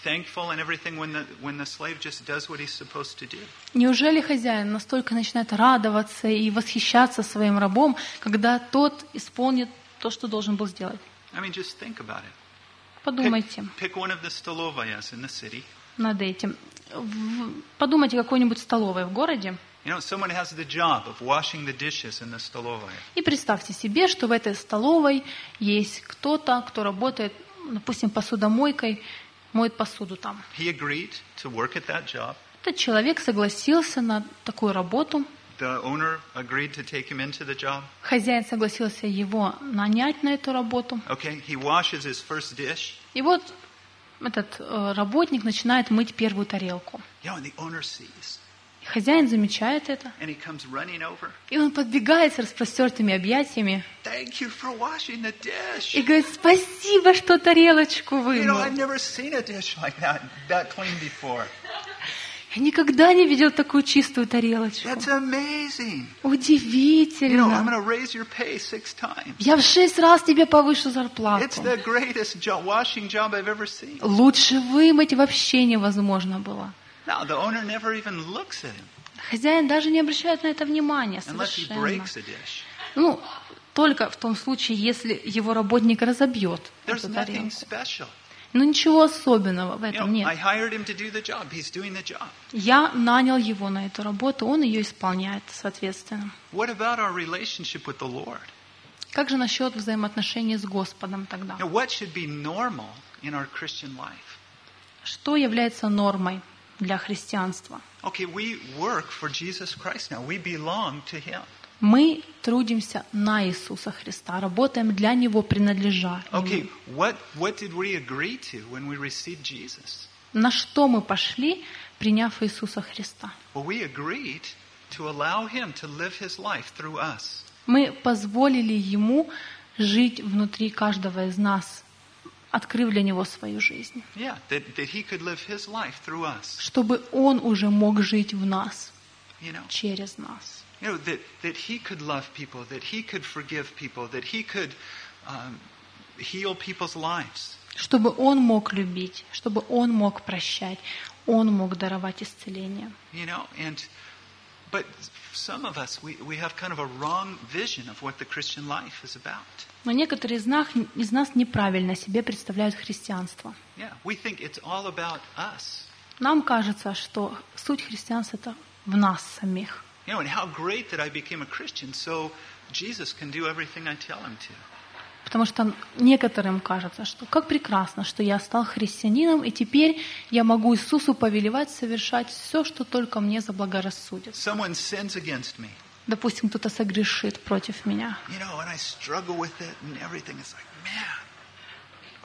[SPEAKER 2] thankful and everything when the slave just does what he's supposed to do?
[SPEAKER 4] Неужели хозяин настолько начинает радоваться и восхищаться своим рабом, когда тот исполнит то, что должен был сделать?
[SPEAKER 2] I mean, just think about it.
[SPEAKER 4] Подумайте
[SPEAKER 2] Pick one of the stolovayas in the city.
[SPEAKER 4] над этим. Подумайте о какой-нибудь столовой в городе.
[SPEAKER 2] You know, someone has the job of washing the dishes in the stolovaya.
[SPEAKER 4] И представьте себе, что в этой столовой есть кто-то, кто работает, допустим, посудомойкой, моет посуду там.
[SPEAKER 2] He agreed to work at that job.
[SPEAKER 4] Этот человек согласился на такую работу.
[SPEAKER 2] The owner agreed to take him into the job.
[SPEAKER 4] Хозяин согласился его нанять на эту работу.
[SPEAKER 2] Okay, he washes his first dish.
[SPEAKER 4] И вот этот работник начинает мыть первую тарелку.
[SPEAKER 2] You know, and the owner sees.
[SPEAKER 4] И хозяин замечает это.
[SPEAKER 2] And he comes running over.
[SPEAKER 4] И он подбегает с распростертыми объятиями.
[SPEAKER 2] Thank you for washing the dish.
[SPEAKER 4] И говорит: спасибо, что тарелочку
[SPEAKER 2] You know,
[SPEAKER 4] вымыл.
[SPEAKER 2] I've never seen a dish like that clean before.
[SPEAKER 4] Я никогда не видел такую чистую тарелочку.
[SPEAKER 2] That's amazing. You know, I'm
[SPEAKER 4] Удивительно.
[SPEAKER 2] going to raise your pay 6 times.
[SPEAKER 4] Я в 6 раз тебе повышу
[SPEAKER 2] It's
[SPEAKER 4] зарплату.
[SPEAKER 2] the greatest washing job I've ever seen.
[SPEAKER 4] Лучше вымыть вообще невозможно было.
[SPEAKER 2] Now, the owner never even looks at him
[SPEAKER 4] Хозяин даже не обращает на это внимания
[SPEAKER 2] unless he
[SPEAKER 4] совершенно.
[SPEAKER 2] breaks a dish.
[SPEAKER 4] Ну, только в том случае, если его работник разобьет
[SPEAKER 2] There's
[SPEAKER 4] эту
[SPEAKER 2] nothing
[SPEAKER 4] тарелку.
[SPEAKER 2] special.
[SPEAKER 4] Но ничего особенного в
[SPEAKER 2] You
[SPEAKER 4] этом
[SPEAKER 2] know, I
[SPEAKER 4] нет.
[SPEAKER 2] hired him to do the job. He's doing the job.
[SPEAKER 4] Я нанял его на эту работу, он ее исполняет, соответственно.
[SPEAKER 2] What about our relationship with the Lord?
[SPEAKER 4] Как же насчет взаимоотношений с Господом тогда?
[SPEAKER 2] Now, what should be normal in our Christian life?
[SPEAKER 4] Что является нормой для христианства?
[SPEAKER 2] Okay, we work for Jesus Christ now. We belong to Him.
[SPEAKER 4] Мы трудимся на Иисуса Христа, работаем для Него, принадлежа
[SPEAKER 2] Okay,
[SPEAKER 4] Ему.
[SPEAKER 2] what did we agree to when we received Jesus?
[SPEAKER 4] На что мы пошли, приняв Иисуса Христа?
[SPEAKER 2] Well, we agreed to allow Him to live His life through us.
[SPEAKER 4] Мы позволили Ему жить внутри каждого из нас, открыв для Него свою жизнь,
[SPEAKER 2] Yeah, that He could live His life through us.
[SPEAKER 4] чтобы Он уже мог жить в нас,
[SPEAKER 2] You know,
[SPEAKER 4] через нас.
[SPEAKER 2] that He could love people, that He could forgive people, that He could heal people's lives.
[SPEAKER 4] Чтобы Он мог любить, чтобы Он мог прощать, Он мог даровать исцеление.
[SPEAKER 2] You know, but some of us, we have kind of a wrong vision of what the Christian life is about.
[SPEAKER 4] Но некоторые из нас неправильно себе представляют христианство.
[SPEAKER 2] Yeah, we think it's all about us.
[SPEAKER 4] Нам кажется, что суть христианства — это в нас самих.
[SPEAKER 2] You know, and how great that I became a Christian so Jesus can do everything I tell Him to.
[SPEAKER 4] Потому что некоторым кажется, что как прекрасно, что я стал христианином, и теперь я могу Иисусу повелевать совершать все, что только мне заблагорассудится.
[SPEAKER 2] Someone sins against me.
[SPEAKER 4] Допустим, кто-то согрешит против меня.
[SPEAKER 2] You know, and I struggle with it and everything. It's like, man,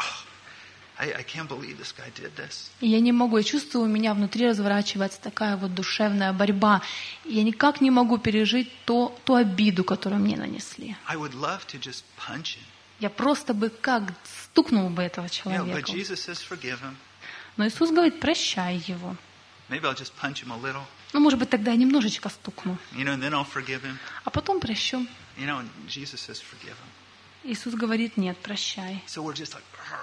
[SPEAKER 2] I can't believe this guy did this.
[SPEAKER 4] И я не могу, я чувствую, у меня внутри разворачивается такая вот душевная борьба. И я никак не могу пережить ту обиду, которую мне нанесли.
[SPEAKER 2] I would love to just punch him.
[SPEAKER 4] Я просто бы как стукнул бы этого
[SPEAKER 2] You know,
[SPEAKER 4] человека.
[SPEAKER 2] but Jesus says, forgive him.
[SPEAKER 4] Но Иисус говорит: прощай его.
[SPEAKER 2] Maybe I'll just punch him a little,
[SPEAKER 4] Ну, может быть, тогда я немножечко стукну,
[SPEAKER 2] you know, and then I'll forgive him.
[SPEAKER 4] а потом прощу.
[SPEAKER 2] You know, and Jesus says, forgive him.
[SPEAKER 4] Иисус говорит: нет, прощай.
[SPEAKER 2] So we're just like,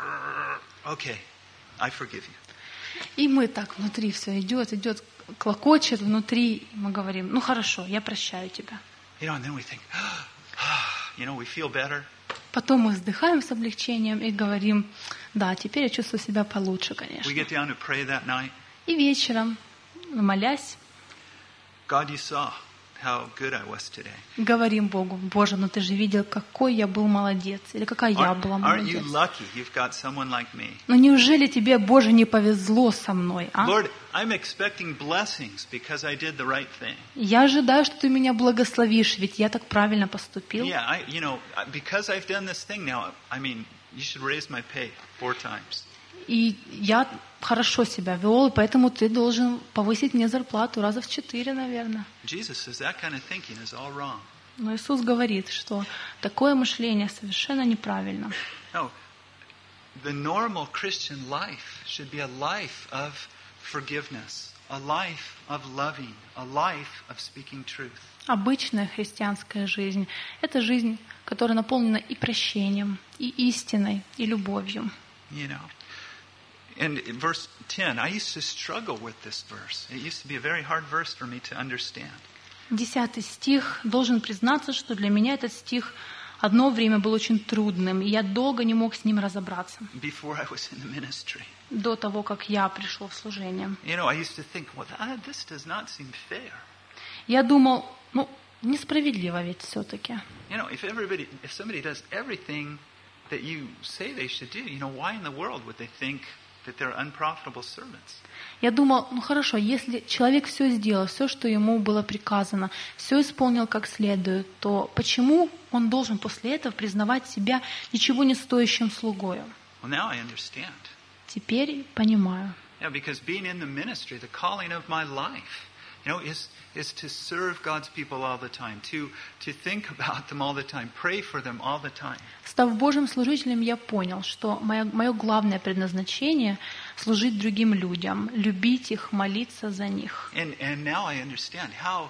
[SPEAKER 2] okay, I forgive you.
[SPEAKER 4] И мы так внутри все идет, клокочет внутри. И мы говорим: ну хорошо, я прощаю тебя.
[SPEAKER 2] You know, and then we think, you know, we feel better.
[SPEAKER 4] Потом мы вздыхаем с облегчением и говорим: да, теперь я чувствую себя получше, конечно.
[SPEAKER 2] We get down to pray that night.
[SPEAKER 4] И вечером, молясь,
[SPEAKER 2] God, you saw how good I was today.
[SPEAKER 4] говорим Богу: Боже, ну ты же видел, какой я был молодец, или какая я была
[SPEAKER 2] Aren't you
[SPEAKER 4] молодец.
[SPEAKER 2] lucky you've got someone like me?
[SPEAKER 4] Но неужели тебе, Боже, не повезло со мной, а?
[SPEAKER 2] Lord, I'm expecting blessings because I did the right thing.
[SPEAKER 4] Я ожидаю, что ты меня благословишь, ведь я так правильно поступил.
[SPEAKER 2] Yeah, you know, because I've done this thing now, I mean, you should raise my pay 4 times.
[SPEAKER 4] И я хорошо себя вел, и поэтому ты должен повысить мне зарплату раза в 4, наверное.
[SPEAKER 2] Jesus says that kind of thinking is all wrong.
[SPEAKER 4] Но Иисус говорит, что такое мышление совершенно неправильно.
[SPEAKER 2] No, the normal Christian life should be a life of forgiveness, a life of loving, a life of speaking truth.
[SPEAKER 4] Обычная христианская жизнь — это жизнь, которая наполнена и прощением, и истиной, и любовью.
[SPEAKER 2] You know, And in verse 10, I used to struggle with this verse. It used to be a very hard verse for me to understand.
[SPEAKER 4] 10 стих. Должен признаться, что для меня этот стих одно время был очень трудным, и я долго не мог с ним разобраться.
[SPEAKER 2] Before I was in the ministry.
[SPEAKER 4] До того, как я пришел в служение.
[SPEAKER 2] You know, I used to think, well, this does not seem fair.
[SPEAKER 4] Я думал, несправедливо ведь все-таки.
[SPEAKER 2] You know, if somebody does everything that you say they should do, you know, why in the world would they think that they're unprofitable servants?
[SPEAKER 4] Я думал, хорошо, если человек все сделал, все, что ему было приказано, все исполнил как следует, то почему он должен после этого признавать себя ничего не стоящим слугою?
[SPEAKER 2] Well, now I understand.
[SPEAKER 4] Теперь понимаю.
[SPEAKER 2] Yeah, because being in the ministry, the calling of my life, you know, is to serve God's people all the time, to think about them all the time, pray for them all the time.
[SPEAKER 4] Став Божьим служителем, я понял, что мое главное предназначение — служить другим людям, любить их, молиться за них.
[SPEAKER 2] And now I understand how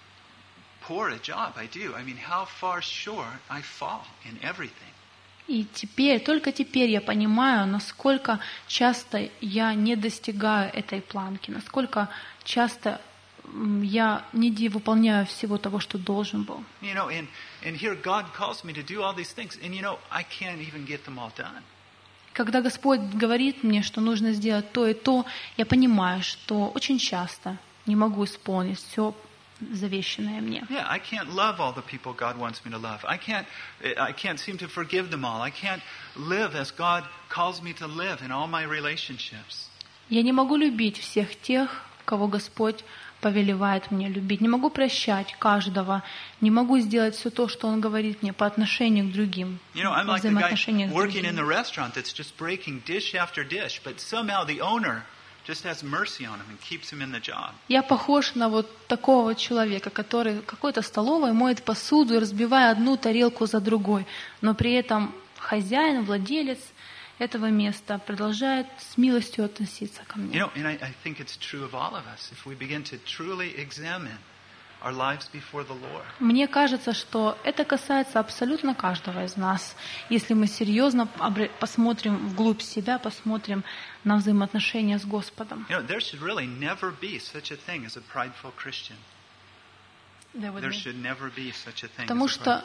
[SPEAKER 2] poor a job I do. I mean, how far short I fall in everything.
[SPEAKER 4] И только теперь я понимаю, насколько часто я не достигаю этой планки, насколько часто я не выполняю всего того, что должен был.
[SPEAKER 2] You know, and here God calls me to do all these things, and you know, I can't even get them all done.
[SPEAKER 4] Когда Господь говорит мне, что нужно сделать то и то, я понимаю, что очень часто не могу исполнить все завещанное мне.
[SPEAKER 2] Yeah, I can't love all the people God wants me to love. I can't seem to forgive them all. I can't live as God calls me to live in all my relationships.
[SPEAKER 4] Я не могу любить всех тех, кого Господь повелевает мне любить. Не могу прощать каждого. Не могу сделать все то, что Он говорит мне по отношению к другим.
[SPEAKER 2] You know, I'm like the guy working in the restaurant that's just breaking dish after dish, but somehow the owner just has mercy on him and keeps him in the job.
[SPEAKER 4] Я похож на вот такого человека, который в какой-то столовой моет посуду и разбивая одну тарелку за другой, но при этом хозяин, владелец этого места продолжает с милостью относиться ко мне.
[SPEAKER 2] You know, and I think it's true of all of us if we begin to truly examine our lives before the Lord.
[SPEAKER 4] Мне кажется, что это касается абсолютно каждого из нас. Если мы серьезно посмотрим вглубь себя, посмотрим на взаимоотношения с Господом.
[SPEAKER 2] You know, there should really never be such a thing as a prideful Christian. There should never be such a thing.
[SPEAKER 4] Потому что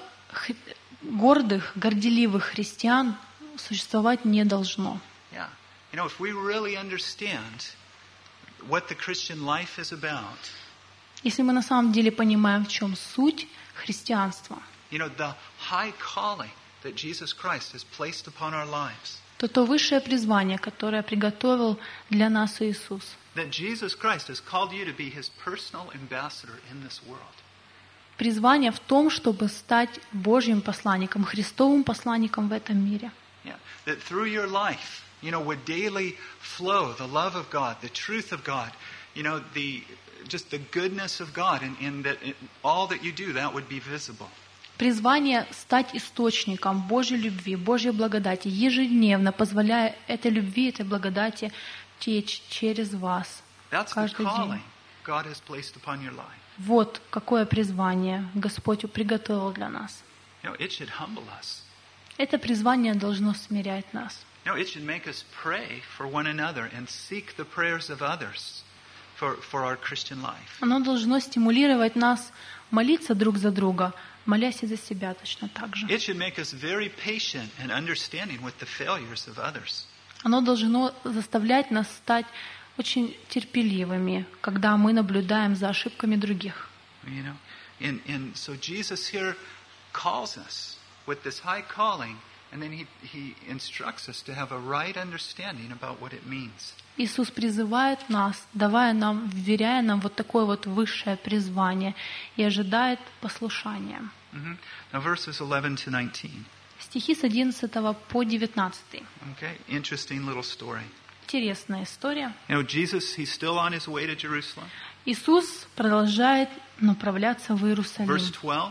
[SPEAKER 4] гордых, горделивых христиан существовать не должно.
[SPEAKER 2] Yeah. You know, if we really understand what the Christian life is about,
[SPEAKER 4] если мы на самом деле понимаем, в чем суть христианства,
[SPEAKER 2] you know, the high calling that Jesus Christ has placed upon our lives,
[SPEAKER 4] то высшее призвание, которое приготовил для нас Иисус,
[SPEAKER 2] that Jesus Christ has called you to be His personal ambassador in this world.
[SPEAKER 4] Призвание в том, чтобы стать Божьим посланником, Христовым посланником в этом мире.
[SPEAKER 2] Yeah, that through your life, you know, would daily flow the love of God, the truth of God, you know, just the goodness of God, and that all that you do, that would be visible.
[SPEAKER 4] Призвание стать источником Божьей любви, Божьей благодати, ежедневно позволяя этой любви, этой благодати течь через вас каждый день.
[SPEAKER 2] God has placed upon your life.
[SPEAKER 4] Вот какое призвание Господь приготовил для нас.
[SPEAKER 2] You know, it should humble us.
[SPEAKER 4] Это призвание должно смирять нас.
[SPEAKER 2] You know, it should make us pray for one another and seek the prayers of others for our Christian life.
[SPEAKER 4] Оно должно стимулировать нас молиться друг за друга, молясь и за себя точно так же.
[SPEAKER 2] It should make us very patient and understanding with the failures of others.
[SPEAKER 4] Оно должно заставлять нас стать очень терпеливыми, когда мы наблюдаем за ошибками других.
[SPEAKER 2] You know, and so Jesus here calls us with this high calling, and then he instructs us to have a right understanding about what it means.
[SPEAKER 4] Иисус призывает нас, вверяя нам вот такое вот высшее призвание и ожидает послушания.
[SPEAKER 2] Now verses 11 to 19.
[SPEAKER 4] Стихи с 11 по 19.
[SPEAKER 2] Okay, interesting little story.
[SPEAKER 4] Интересная история.
[SPEAKER 2] You know, Jesus, he's still on his way to Jerusalem.
[SPEAKER 4] Иисус продолжает направляться в Иерусалим.
[SPEAKER 2] Verse 12.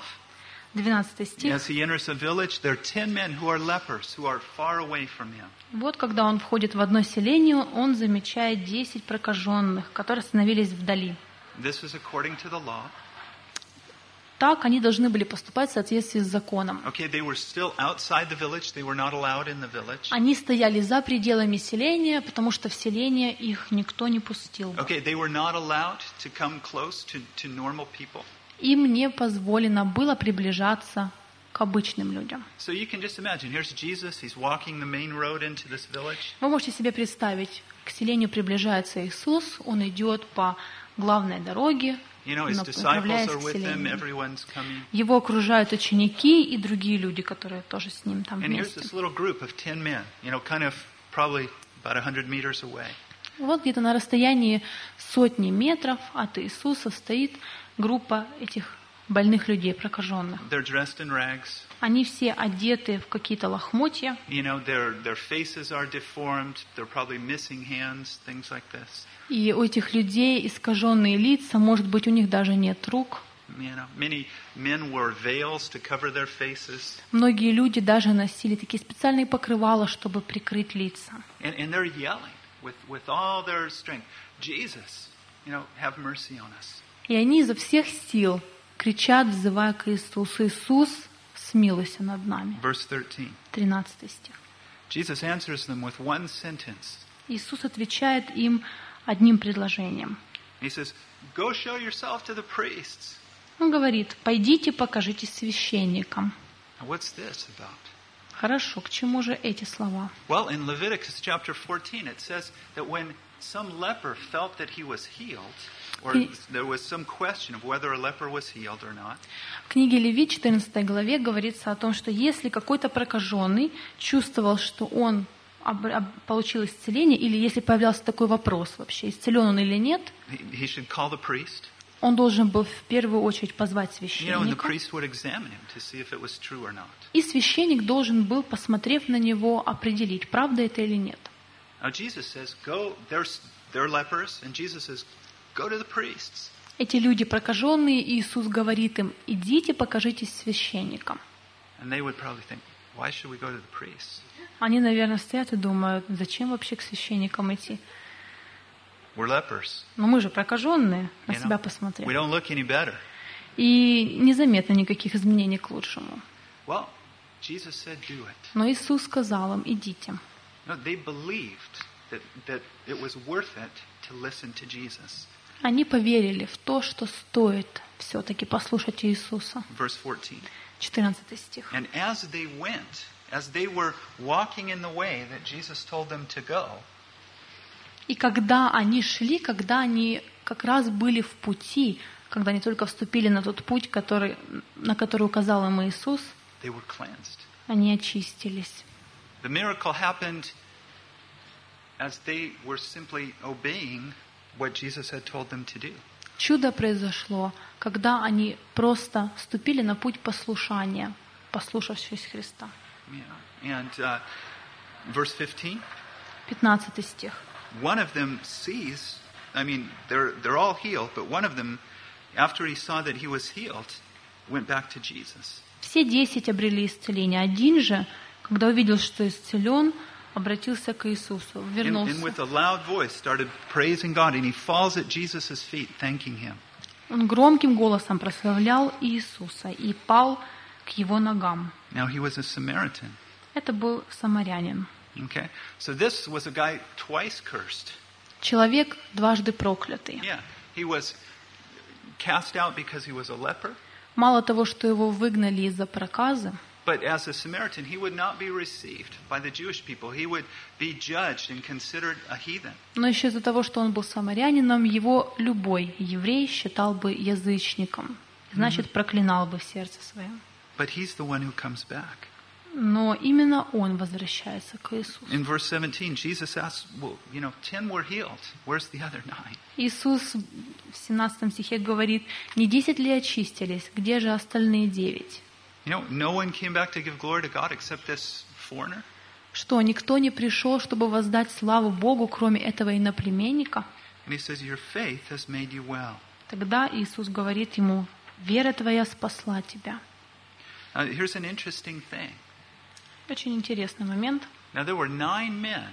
[SPEAKER 4] 12 стих.
[SPEAKER 2] As he enters a village, there are 10 men who are lepers, who are far away from him.
[SPEAKER 4] Вот когда он входит в одно селение, он замечает 10 прокаженных, которые остановились вдали.
[SPEAKER 2] This is according to the law.
[SPEAKER 4] так они должны были поступать в соответствии с законом.
[SPEAKER 2] Okay, they were still outside the village. They were not allowed in the village.
[SPEAKER 4] Они стояли за пределами селения, потому что в селение их никто не пустил.
[SPEAKER 2] Okay, they were not allowed to come close to normal people.
[SPEAKER 4] Им не позволено было приближаться к обычным людям.
[SPEAKER 2] So you can just imagine, here's Jesus, he's walking the main road into this village.
[SPEAKER 4] Вы можете себе представить, к селению приближается Иисус, он идет по главной дороге,
[SPEAKER 2] You know, his
[SPEAKER 4] направляясь
[SPEAKER 2] disciples are
[SPEAKER 4] к
[SPEAKER 2] with him,
[SPEAKER 4] селению.
[SPEAKER 2] everyone's coming.
[SPEAKER 4] Его окружают ученики и другие люди, которые тоже с ним там
[SPEAKER 2] And here's
[SPEAKER 4] вместе.
[SPEAKER 2] this little group of 10 men, you know, kind of probably about 100 meters away.
[SPEAKER 4] Вот где-то на расстоянии сотни метров от Иисуса стоит группа этих больных людей, прокаженных.
[SPEAKER 2] They're dressed in rags.
[SPEAKER 4] Они все одеты в какие-то лохмотья,
[SPEAKER 2] You know, their faces are deformed. They're probably missing hands, things like this.
[SPEAKER 4] и у этих людей искаженные лица, может быть, у них даже нет рук.
[SPEAKER 2] You know, many men wore veils to cover their faces.
[SPEAKER 4] Многие люди даже носили такие специальные покрывала, чтобы прикрыть лица.
[SPEAKER 2] And they're yelling with all their strength, Jesus, you know, have mercy on us.
[SPEAKER 4] И они изо всех сил кричат, взывая к Иисусу: «Иисус, смилуйся над нами».
[SPEAKER 2] Verse 13.
[SPEAKER 4] 13 стих.
[SPEAKER 2] Jesus answers them with one sentence.
[SPEAKER 4] Иисус отвечает им одним предложением.
[SPEAKER 2] He says, go show yourself to the priests.
[SPEAKER 4] Он говорит: «Пойдите, покажитесь священникам».
[SPEAKER 2] Now, what's this about?
[SPEAKER 4] Хорошо, к чему же эти слова?
[SPEAKER 2] Well, in Leviticus chapter 14, it says that when some leper felt that he was healed, or there was some question of whether a leper was healed or not,
[SPEAKER 4] В книге Левит, 14 главе, говорится о том, что если какой-то прокаженный чувствовал, что он получил исцеление, или если появлялся такой вопрос вообще, исцелен он или нет,
[SPEAKER 2] he should call the priest.
[SPEAKER 4] он должен был в первую очередь позвать
[SPEAKER 2] You know, and the
[SPEAKER 4] священника.
[SPEAKER 2] priest would examine him to see if it was true or not.
[SPEAKER 4] И священник должен был, посмотрев на него, определить, правда это или нет.
[SPEAKER 2] Now Jesus says, go, they're lepers, and Jesus says, go to the priests.
[SPEAKER 4] Эти люди прокаженные, и Иисус говорит им: «Идите, покажитесь священникам».
[SPEAKER 2] And they would probably think, why should we go to the priests?
[SPEAKER 4] Они, наверное, стоят и думают: зачем вообще к священникам идти?
[SPEAKER 2] We're lepers.
[SPEAKER 4] Но мы же прокаженные, на
[SPEAKER 2] You
[SPEAKER 4] себя
[SPEAKER 2] know, we
[SPEAKER 4] посмотрели.
[SPEAKER 2] don't look any better.
[SPEAKER 4] И незаметно никаких изменений к лучшему.
[SPEAKER 2] Well, Jesus said, do it.
[SPEAKER 4] Но Иисус сказал им: идите.
[SPEAKER 2] No, they believed that it was worth it to listen to Jesus.
[SPEAKER 4] Они поверили в то, что стоит все-таки послушать Иисуса.
[SPEAKER 2] Verse 14.
[SPEAKER 4] 14 стих.
[SPEAKER 2] And as they went, as they were walking in the way that Jesus told them to go,
[SPEAKER 4] И когда они шли, когда они как раз были в пути, когда они только вступили на тот путь, на который указал им Иисус,
[SPEAKER 2] they were cleansed.
[SPEAKER 4] они очистились.
[SPEAKER 2] The miracle happened as they were simply obeying what Jesus had told them to do.
[SPEAKER 4] Чудо произошло, когда они просто вступили на путь послушания, послушавшись Христа.
[SPEAKER 2] Yeah. And verse 15,
[SPEAKER 4] 15 стих.
[SPEAKER 2] one of them sees, I mean, they're all healed, but one of them, after he saw that he was healed, went back to Jesus.
[SPEAKER 4] Все 10 обрели исцеление. Один же, когда увидел, что исцелен, обратился к Иисусу,
[SPEAKER 2] And
[SPEAKER 4] вернулся.
[SPEAKER 2] with a loud voice started praising God, and he falls at Jesus' feet, thanking him.
[SPEAKER 4] Он громким голосом прославлял Иисуса и пал к его ногам.
[SPEAKER 2] Now he was a Samaritan.
[SPEAKER 4] Это был самарянин.
[SPEAKER 2] Okay? So this was a guy twice cursed.
[SPEAKER 4] Человек дважды проклятый.
[SPEAKER 2] Yeah. He was cast out because he was a leper.
[SPEAKER 4] Мало того, что его выгнали из-за проказы,
[SPEAKER 2] But as a Samaritan, he would not be received by the Jewish people. He would be judged and considered a heathen.
[SPEAKER 4] но еще из-за того, что он был самарянином, его любой еврей считал бы язычником. Значит, проклинал бы в сердце своем.
[SPEAKER 2] But he's the one who comes back.
[SPEAKER 4] Но именно он возвращается к Иисусу.
[SPEAKER 2] In verse 17, Jesus asks, well, 10 were healed. Where's the other 9?
[SPEAKER 4] Иисус в 17 стихе говорит: «Не 10 ли очистились? Где же остальные 9?»
[SPEAKER 2] No one came back to give glory to God except this foreigner.
[SPEAKER 4] Что, никто не пришел, чтобы воздать славу Богу, кроме этого иноплеменника?
[SPEAKER 2] And he says, your faith has made you well.
[SPEAKER 4] Тогда Иисус говорит ему: «Вера твоя спасла тебя».
[SPEAKER 2] Here's an interesting thing.
[SPEAKER 4] Очень интересный момент.
[SPEAKER 2] Now, there were 9 men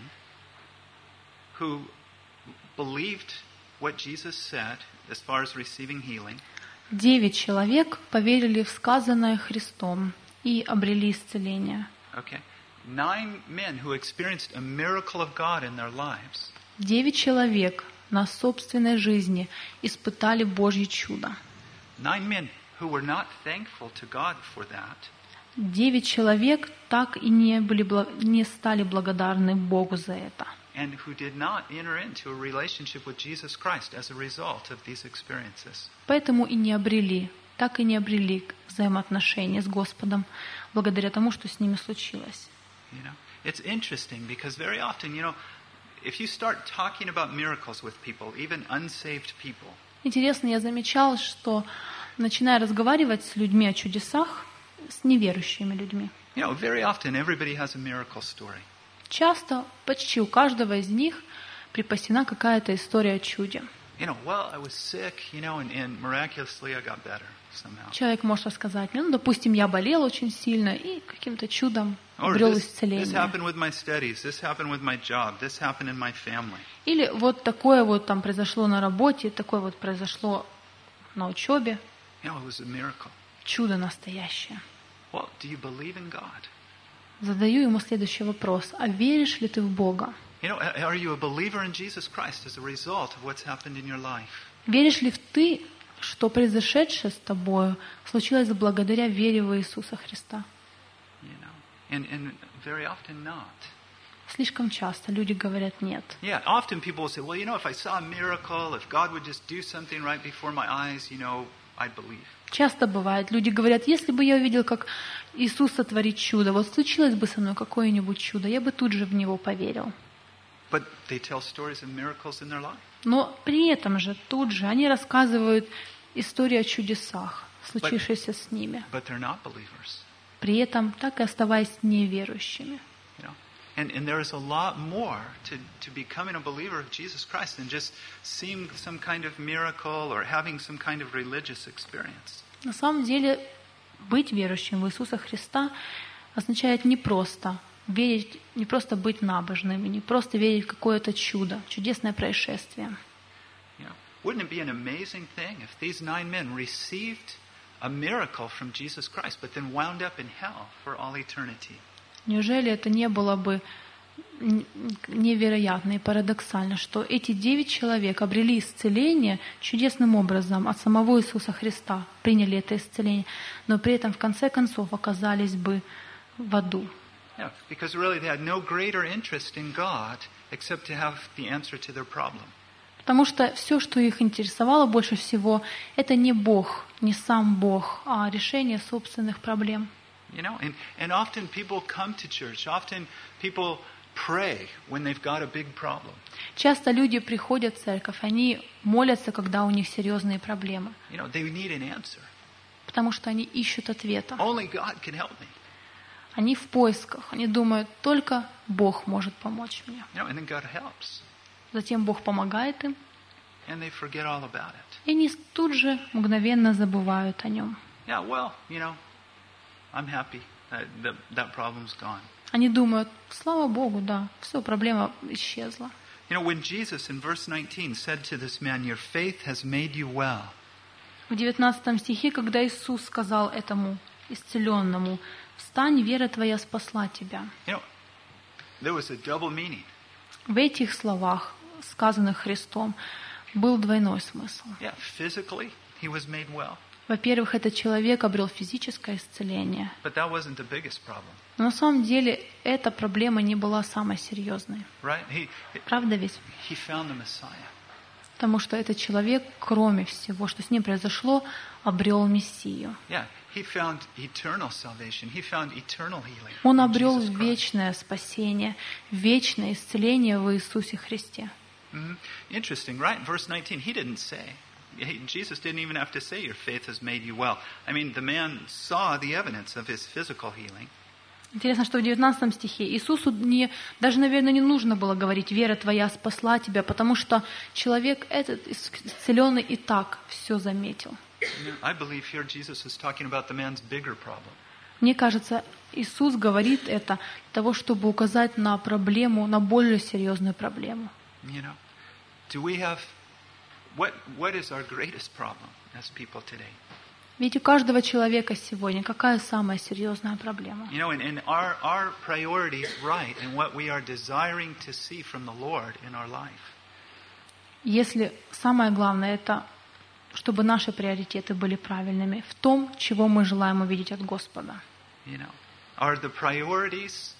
[SPEAKER 2] who believed what Jesus said as far as receiving healing.
[SPEAKER 4] 9 человек поверили в сказанное Христом и обрели исцеление.
[SPEAKER 2] Okay. 9 men who experienced a miracle of God in their lives.
[SPEAKER 4] 9 человек на собственной жизни испытали Божье чудо.
[SPEAKER 2] 9 men who were not thankful to God for that.
[SPEAKER 4] 9 человек так и не стали благодарны Богу за это.
[SPEAKER 2] And who did not enter into a relationship with Jesus Christ as a result of these experiences.
[SPEAKER 4] Поэтому и не обрели, так и не обрели взаимоотношения с Господом, благодаря тому, что с ними случилось.
[SPEAKER 2] You know, it's interesting because very often, if you start talking about miracles with people, even unsaved people,
[SPEAKER 4] Интересно, я замечала, что, начиная разговаривать с людьми о чудесах, с неверующими людьми,
[SPEAKER 2] very often everybody has a miracle story.
[SPEAKER 4] часто, почти у каждого из них припасена какая-то история о чуде.
[SPEAKER 2] Well, I was sick, and miraculously I got better somehow.
[SPEAKER 4] Человек может рассказать, допустим, я болел очень сильно и каким-то чудом
[SPEAKER 2] Or
[SPEAKER 4] обрел
[SPEAKER 2] this
[SPEAKER 4] исцеление.
[SPEAKER 2] happened with my studies, this happened with my job, this happened in my family.
[SPEAKER 4] Или вот такое вот там произошло на работе, такое вот произошло на учебе.
[SPEAKER 2] It was a miracle.
[SPEAKER 4] Чудо настоящее.
[SPEAKER 2] Well, do you believe in God?
[SPEAKER 4] Задаю ему следующий вопрос. А веришь ли ты в Бога?
[SPEAKER 2] Are you a believer in Jesus Christ as a result of what's happened in your life?
[SPEAKER 4] Веришь ли ты, что произошедшее с тобою случилось благодаря вере в Иисуса Христа?
[SPEAKER 2] And very often not.
[SPEAKER 4] Слишком часто люди говорят нет.
[SPEAKER 2] Yeah, often people will say, well, if I saw a miracle, if God would just do something right before my eyes, I'd believe.
[SPEAKER 4] Часто бывает, люди говорят, если бы я увидел, как Иисус сотворит чудо, вот случилось бы со мной какое-нибудь чудо, я бы тут же в него поверил.
[SPEAKER 2] But they tell stories of miracles in their life.
[SPEAKER 4] Но при этом же тут же они рассказывают историю о чудесах, случившихся с ними.
[SPEAKER 2] But they're not believers.
[SPEAKER 4] При этом так и оставаясь неверующими.
[SPEAKER 2] And there is a lot more to becoming a believer of Jesus Christ than just seeing some kind of miracle or having some kind of religious experience.
[SPEAKER 4] На самом деле, быть верующим в Иисуса Христа означает не просто верить, не просто быть набожным, не просто верить в какое-то чудо, чудесное происшествие.
[SPEAKER 2] Wouldn't it be an amazing thing if these 9 men received a miracle from Jesus Christ, but then wound up in hell for all eternity?
[SPEAKER 4] Неужели это не было бы невероятно и парадоксально, что эти 9 человек обрели исцеление чудесным образом от самого Иисуса Христа, приняли это исцеление, но при этом в конце концов оказались бы в аду?
[SPEAKER 2] Yeah, because really they had no greater interest in God except to have the answer to their problem.
[SPEAKER 4] Потому что все, что их интересовало больше всего, это не Бог, не сам Бог, а решение собственных проблем.
[SPEAKER 2] And often people come to church. Often people pray when they've got a big problem.
[SPEAKER 4] Часто люди приходят в церковь, они молятся, когда у них серьезные проблемы.
[SPEAKER 2] They need an answer.
[SPEAKER 4] Потому что они ищут ответа.
[SPEAKER 2] Only God can help me.
[SPEAKER 4] Они в поисках, они думают, только Бог может помочь мне.
[SPEAKER 2] And then God helps.
[SPEAKER 4] Затем Бог помогает им,
[SPEAKER 2] And they forget all about it.
[SPEAKER 4] и они тут же мгновенно забывают о нем.
[SPEAKER 2] Yeah, well, I'm happy that problem's gone.
[SPEAKER 4] Они думают, слава Богу, да, все, проблема исчезла.
[SPEAKER 2] When Jesus in verse 19 said to this man, your faith has made you well.
[SPEAKER 4] В 19 стихе, когда Иисус сказал этому исцеленному, «Встань, вера твоя спасла тебя».
[SPEAKER 2] There was a double meaning.
[SPEAKER 4] В этих словах, сказанных Христом, был двойной смысл.
[SPEAKER 2] Yeah, physically he was made well.
[SPEAKER 4] Во-первых, этот человек обрел физическое исцеление.
[SPEAKER 2] But that wasn't the biggest problem.
[SPEAKER 4] Но на самом деле эта проблема не была самой серьезной.
[SPEAKER 2] Right?
[SPEAKER 4] Правда ведь?
[SPEAKER 2] He found the Messiah.
[SPEAKER 4] Потому что этот человек, кроме всего, что с ним произошло, обрел Мессию.
[SPEAKER 2] Yeah, he found eternal salvation. He found eternal healing.
[SPEAKER 4] Он обрел вечное спасение, вечное исцеление в Иисусе Христе.
[SPEAKER 2] Interesting, right? Verse 19, he didn't say. Jesus didn't even have to say, your faith has made you well. I mean, the man saw the evidence of his physical healing.
[SPEAKER 4] Интересно, что в 19 стихе Иисусу даже, наверное, не нужно было говорить, вера твоя спасла тебя, потому что человек этот исцеленный и так все заметил.
[SPEAKER 2] I believe here Jesus is talking about the man's bigger problem.
[SPEAKER 4] Мне кажется, Иисус говорит это для того, чтобы указать на проблему, на более серьезную проблему.
[SPEAKER 2] Do we have what is our greatest problem as people today?
[SPEAKER 4] Ведь у каждого человека сегодня какая самая серьезная проблема?
[SPEAKER 2] You know, and our priorities right and what we are desiring to see from the Lord in our life.
[SPEAKER 4] Если самое главное это, чтобы наши приоритеты были правильными в том, чего мы желаем увидеть от Господа.
[SPEAKER 2] You know, are the priorities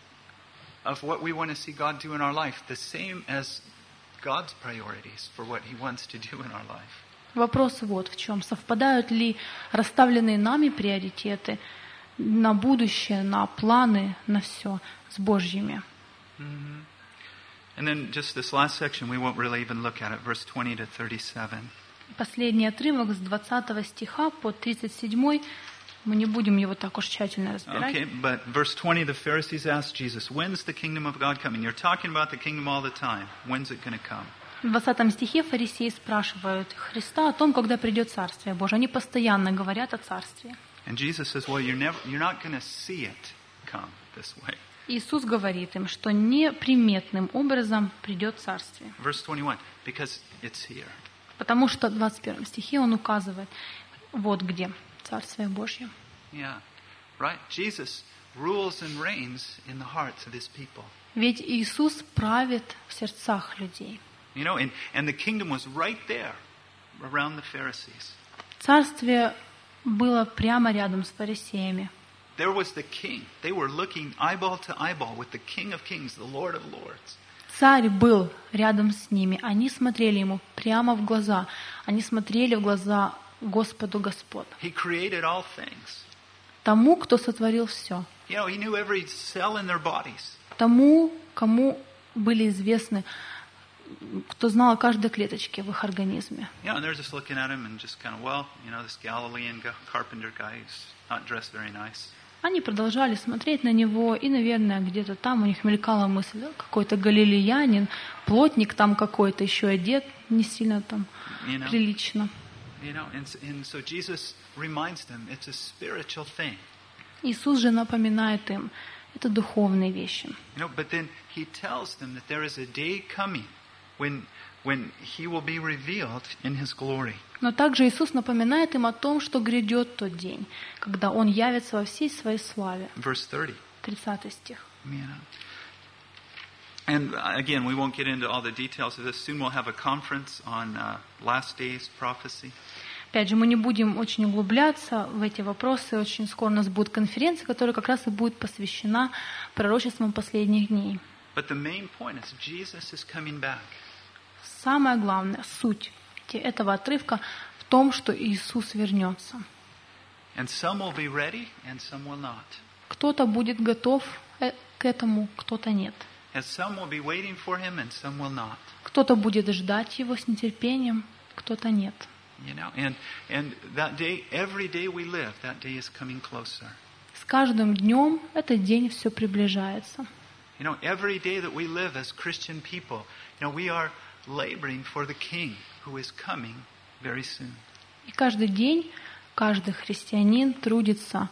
[SPEAKER 2] of what we want to see God do in our life the same as God's priorities for what He wants to do in our life?
[SPEAKER 4] Вопрос вот в чем. Совпадают ли расставленные нами приоритеты на будущее, на планы, на все с Божьими?
[SPEAKER 2] Mm-hmm. And then just this last section, we won't really even look at it, verse 20 to 37.
[SPEAKER 4] Последний отрывок с 20 стиха по 37, мы не будем его так уж тщательно разбирать.
[SPEAKER 2] Okay, but verse 20, the Pharisees asked Jesus, when's the kingdom of God coming? You're talking about the kingdom all the time. When's it going to come?
[SPEAKER 4] В 20 стихе фарисеи спрашивают Христа о том, когда придет Царствие Божие. Они постоянно говорят о Царстве.
[SPEAKER 2] And Jesus says, well, you're not going to see it come this way.
[SPEAKER 4] Иисус говорит им, что неприметным образом придет Царствие.
[SPEAKER 2] Verse 21, because it's here.
[SPEAKER 4] Потому что в 21 стихе он указывает, вот где Царствие Божье.
[SPEAKER 2] Yeah, right? Jesus rules and reigns in the hearts of His people.
[SPEAKER 4] Ведь Иисус правит в сердцах людей.
[SPEAKER 2] You know, and the kingdom was right there, around the Pharisees.
[SPEAKER 4] Царствие было прямо рядом с фарисеями.
[SPEAKER 2] There was the king. They were looking eyeball to eyeball with the King of Kings, the Lord of Lords.
[SPEAKER 4] Царь был рядом с ними. Они смотрели ему прямо в глаза. Они смотрели в глаза Господу Господ.
[SPEAKER 2] He created all things.
[SPEAKER 4] Тому, кто сотворил все.
[SPEAKER 2] You know, He knew every cell in their bodies.
[SPEAKER 4] Тому, кому были известны, кто знал о каждой клеточке в их организме.
[SPEAKER 2] Yeah, and they're just looking at him and just kind of, well, you know, this Galilean carpenter guy is not dressed very nice.
[SPEAKER 4] Они продолжали смотреть на него, и, наверное, где-то там у них мелькала мысль, какой-то галилеянин, плотник там какой-то, еще одет не сильно там прилично.
[SPEAKER 2] You know, and so Jesus reminds them it's a spiritual thing.
[SPEAKER 4] Иисус же напоминает им, это духовные вещи.
[SPEAKER 2] You know, but then He tells them that there is a day coming when He will be revealed in His glory.
[SPEAKER 4] Но также Иисус напоминает им о том, что грядет тот день, когда Он явится во всей своей славе.
[SPEAKER 2] Verse 30.
[SPEAKER 4] 30 стих.
[SPEAKER 2] You know. And again, we won't get into all the details of this. Soon we'll have a conference on last days prophecy.
[SPEAKER 4] Опять же, мы не будем очень углубляться в эти вопросы. Очень скоро у нас будет конференция, которая как раз и будет посвящена пророчествам последних дней.
[SPEAKER 2] But the main point is Jesus is coming back.
[SPEAKER 4] Самая главная суть этого отрывка в том, что Иисус вернется.
[SPEAKER 2] And some will be ready, and some will not.
[SPEAKER 4] Кто-то будет готов к этому, кто-то нет.
[SPEAKER 2] And some will be waiting for Him, and some will not.
[SPEAKER 4] Кто-то будет ждать Его с нетерпением, кто-то нет.
[SPEAKER 2] You know, and that day, every day we live, that day is coming closer.
[SPEAKER 4] С каждым днем этот день все приближается.
[SPEAKER 2] You know, every day that we live as Christian people, you know, we are laboring for the King who is coming very soon.
[SPEAKER 4] И каждый день каждый христианин трудится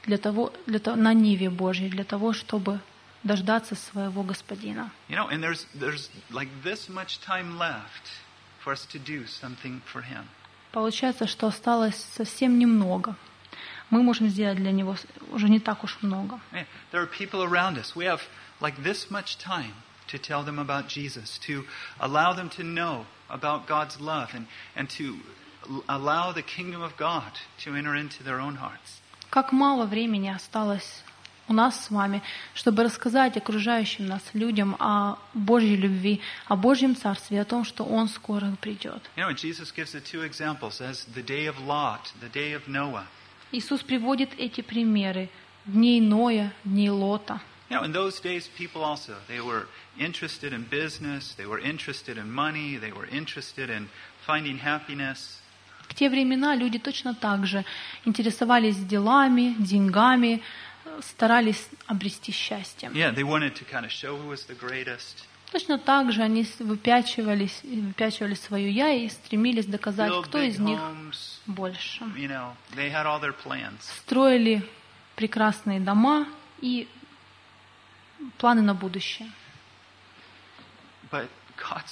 [SPEAKER 4] на ниве Божьей, для того, чтобы дождаться своего Господина.
[SPEAKER 2] You know, and there's like this much time left for us to do something for Him.
[SPEAKER 4] Получается, что осталось совсем немного. Мы можем сделать для Него уже не так уж много.
[SPEAKER 2] Yeah, there are people around us. We have like this much time to tell them about Jesus, to allow them to know about God's love, and to allow the kingdom of God to enter into their own hearts.
[SPEAKER 4] Как мало времени осталось у нас с вами, чтобы рассказать окружающим нас людям о Божьей любви, о Божьем Царстве, о том, что Он скоро придет.
[SPEAKER 2] You know, Jesus gives the two examples as the day of Lot, the day of Noah.
[SPEAKER 4] Иисус приводит эти примеры дней Ноя, дней Лота.
[SPEAKER 2] You know, in those days, people also, they were interested in business, they were interested in money, they were interested in finding happiness.
[SPEAKER 4] В те времена люди точно так же интересовались делами, деньгами, старались обрести счастье.
[SPEAKER 2] Yeah, they wanted to kind of show who was the greatest.
[SPEAKER 4] Точно так же они выпячивали свое «я» и стремились доказать,
[SPEAKER 2] Build
[SPEAKER 4] кто
[SPEAKER 2] big
[SPEAKER 4] из них
[SPEAKER 2] homes.
[SPEAKER 4] больше.
[SPEAKER 2] You know, they had all their plans.
[SPEAKER 4] Строили прекрасные дома и планы на будущее.
[SPEAKER 2] But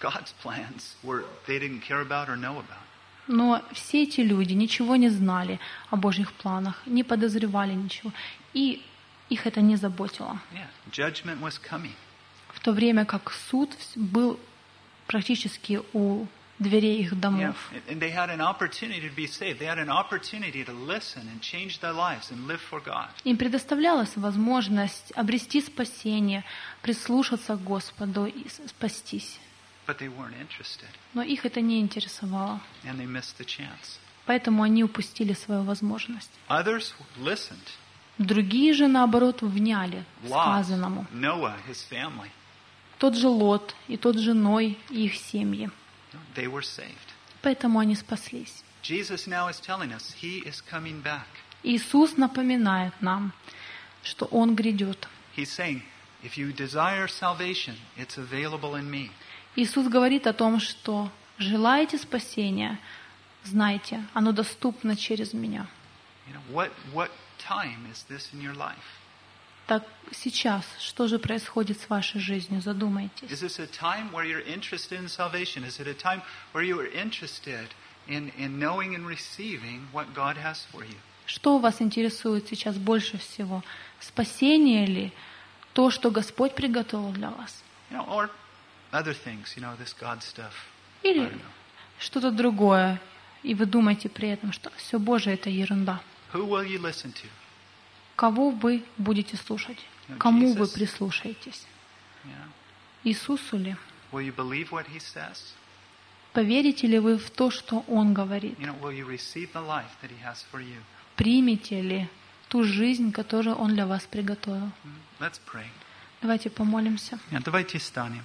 [SPEAKER 2] God's plans they didn't care about or know about.
[SPEAKER 4] Но все эти люди ничего не знали о Божьих планах, не подозревали ничего, и их это не заботило.
[SPEAKER 2] Yeah, judgment was coming.
[SPEAKER 4] В то время как суд был практически у дверей их домов.
[SPEAKER 2] And they had an opportunity to be saved. They had an opportunity to listen and change their lives and live for God.
[SPEAKER 4] Им предоставлялась возможность обрести спасение, прислушаться к Господу и спастись.
[SPEAKER 2] But they weren't interested.
[SPEAKER 4] Но их это не интересовало.
[SPEAKER 2] And they missed the chance.
[SPEAKER 4] Поэтому они упустили свою возможность.
[SPEAKER 2] Others listened.
[SPEAKER 4] Другие же, наоборот, вняли сказанному.
[SPEAKER 2] Noah, his family.
[SPEAKER 4] Тот же Лот, и тот же Ной, и их семьи.
[SPEAKER 2] They were saved.
[SPEAKER 4] Поэтому они спаслись.
[SPEAKER 2] Jesus now is telling us he is coming back.
[SPEAKER 4] Иисус напоминает нам, что Он грядет.
[SPEAKER 2] He's saying, if you desire salvation, it's available in me.
[SPEAKER 4] Иисус говорит о том, что желаете спасения, знайте, оно доступно через Меня.
[SPEAKER 2] What time is this in your life?
[SPEAKER 4] Так сейчас, что же происходит с вашей жизнью? Задумайтесь.
[SPEAKER 2] Is this a time where you're interested in salvation? Is it a time where you are interested in knowing and receiving what God has for you?
[SPEAKER 4] Что вас интересует сейчас больше всего? Спасение ли? То, что Господь приготовил для вас?
[SPEAKER 2] Or other things, this God stuff.
[SPEAKER 4] Или что-то другое, и вы думаете при этом, что все Божие — это ерунда.
[SPEAKER 2] Who will you listen to?
[SPEAKER 4] Кого вы будете слушать? Кому вы прислушаетесь? Иисусу ли?
[SPEAKER 2] Will you believe what he says?
[SPEAKER 4] Поверите ли вы в то, что Он говорит?
[SPEAKER 2] Will you receive the life that he has for you?
[SPEAKER 4] Примете ли ту жизнь, которую Он для вас приготовил?
[SPEAKER 2] Let's pray.
[SPEAKER 4] Давайте помолимся.
[SPEAKER 2] Давайте станем.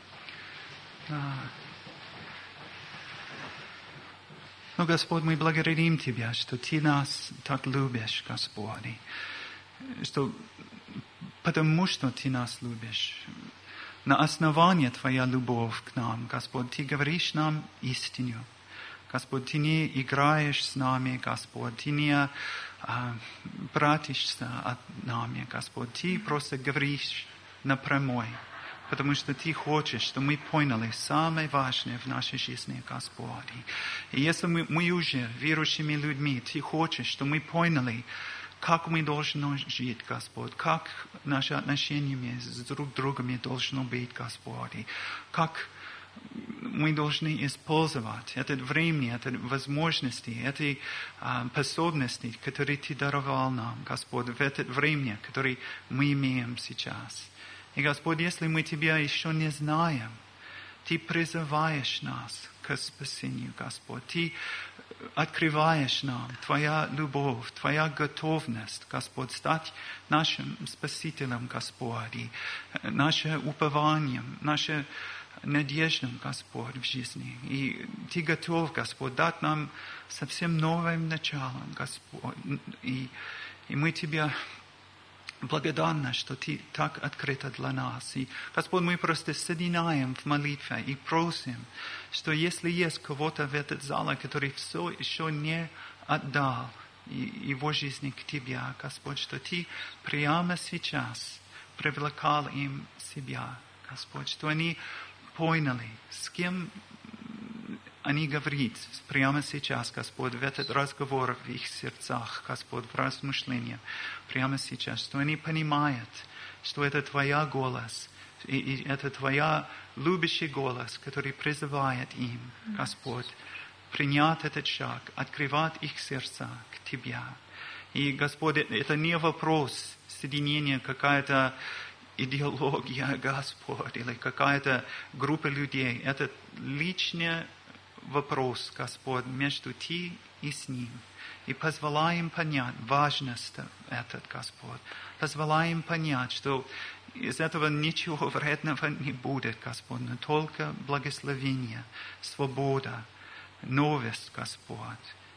[SPEAKER 2] Господь, мы благодарим Тебя, что Ты нас так любишь, Господь. Что потому что Ты нас любишь. На основании Твоя любовь к нам, Господь, Ты говоришь нам истину. Господь, Ты не играешь с нами, Господь, Ты не братишься от нами, Господь. Ты просто говоришь напрямую. Потому что Ты хочешь, чтобы мы поняли самое важное в нашей жизни, Господь. И если мы уже верующими людьми, Ты хочешь, чтобы мы поняли, как мы должны жить, Господь, как наши отношения с друг другом должно быть, Господь, как мы должны использовать это время, это возможности, эти способности, которые Ты даровал нам, Господь, в это время, которое мы имеем сейчас. И, Господь, если мы Тебя еще не знаем, Ты призываешь нас к спасению, Господь. Ты открываешь нам Твоя любовь, Твоя готовность, Господь, стать нашим Спасителем, Господь, и наше упование, наша надежда, Господь, в жизни. И Ты готов, Господь, дать нам совсем новым началом, Господь. И мы Тебя благодарны, что Ты так открыта для нас. И, Господь, мы просто соединяем в молитве и просим, что если есть кого-то в этом зале, который все еще не отдал его жизни к Тебе, Господь, что Ты прямо сейчас привлекал им себя, Господь, что они поняли, с кем они говорят прямо сейчас, Господь, в этот разговор в их сердцах, Господь, в размышлениях, прямо сейчас, что они понимают, что это Твоя голос, и это Твоя любящий голос, который призывает им, Господь, принять этот шаг, открывать их сердца к Тебе. И, Господь, это не вопрос соединения какая-то идеология, Господь, или какая-то группа людей. Это личный вопрос, Господь, между Ты и с Ним. И позволяем понять важность этого, Господь. Позволяем понять, что из этого ничего вредного не будет, Господь, но только благословение, свобода, новость, Господь.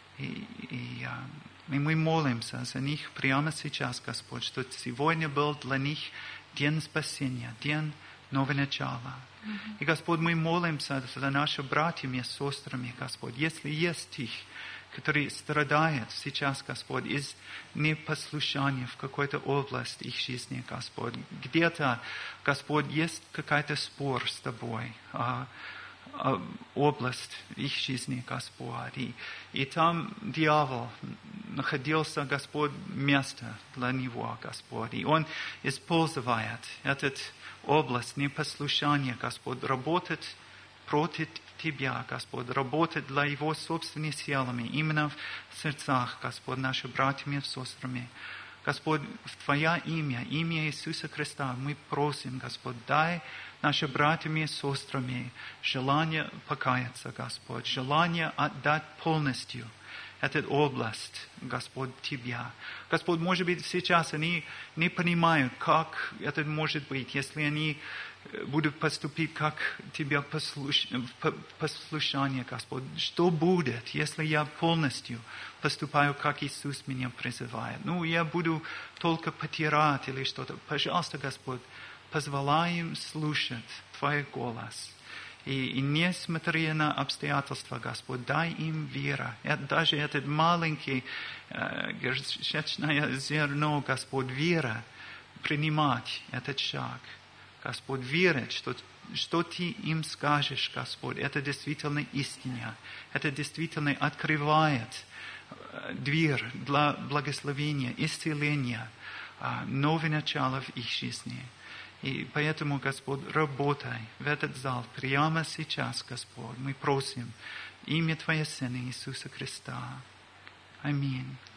[SPEAKER 2] И мы молимся за них прямо сейчас, Господь, что сегодня был для них день спасения, день нового начала. И, Господь, мы молимся за наших братьев и сестрами, Господь. Если есть их, которые страдают сейчас, Господь, из непослушания в какой-то области их жизни, Господь. Где-то, Господь, есть какой-то спор с Тобой. область их жизни, Господь. И там дьявол находился, Господь, место для него, Господь. И он использует эту область непослушания, Господь, работать против Тебя, Господь, работать для Его собственными силами, именно в сердцах, Господь, наших братьями и сестрами. Господь, в Твое имя, имя Иисуса Христа, мы просим, Господь, дай нашим братьям и сестрам желание покаяться, Господь, желание отдать полностью эту область, Господь, Тебя. Господь, может быть, сейчас они не понимают, как это может быть, если они будут поступить как Тебя послушание, Господь. Что будет, если я полностью поступаю, как Иисус меня призывает? Я буду только потирать или что-то. Пожалуйста, Господь, позволяй им слушать Твой голос. И несмотря на обстоятельства, Господь, дай им веру. Даже этот маленький горчичное зерно, Господь, вера, принимать этот шаг. Господь, верить, что Ты им скажешь, Господь, это действительно истина. Это действительно открывает дверь для благословения, исцеления, новое начало в их жизни. И поэтому, Господь, работай в этот зал прямо сейчас, Господь. Мы просим имя Твоего Сына Иисуса Христа. Аминь.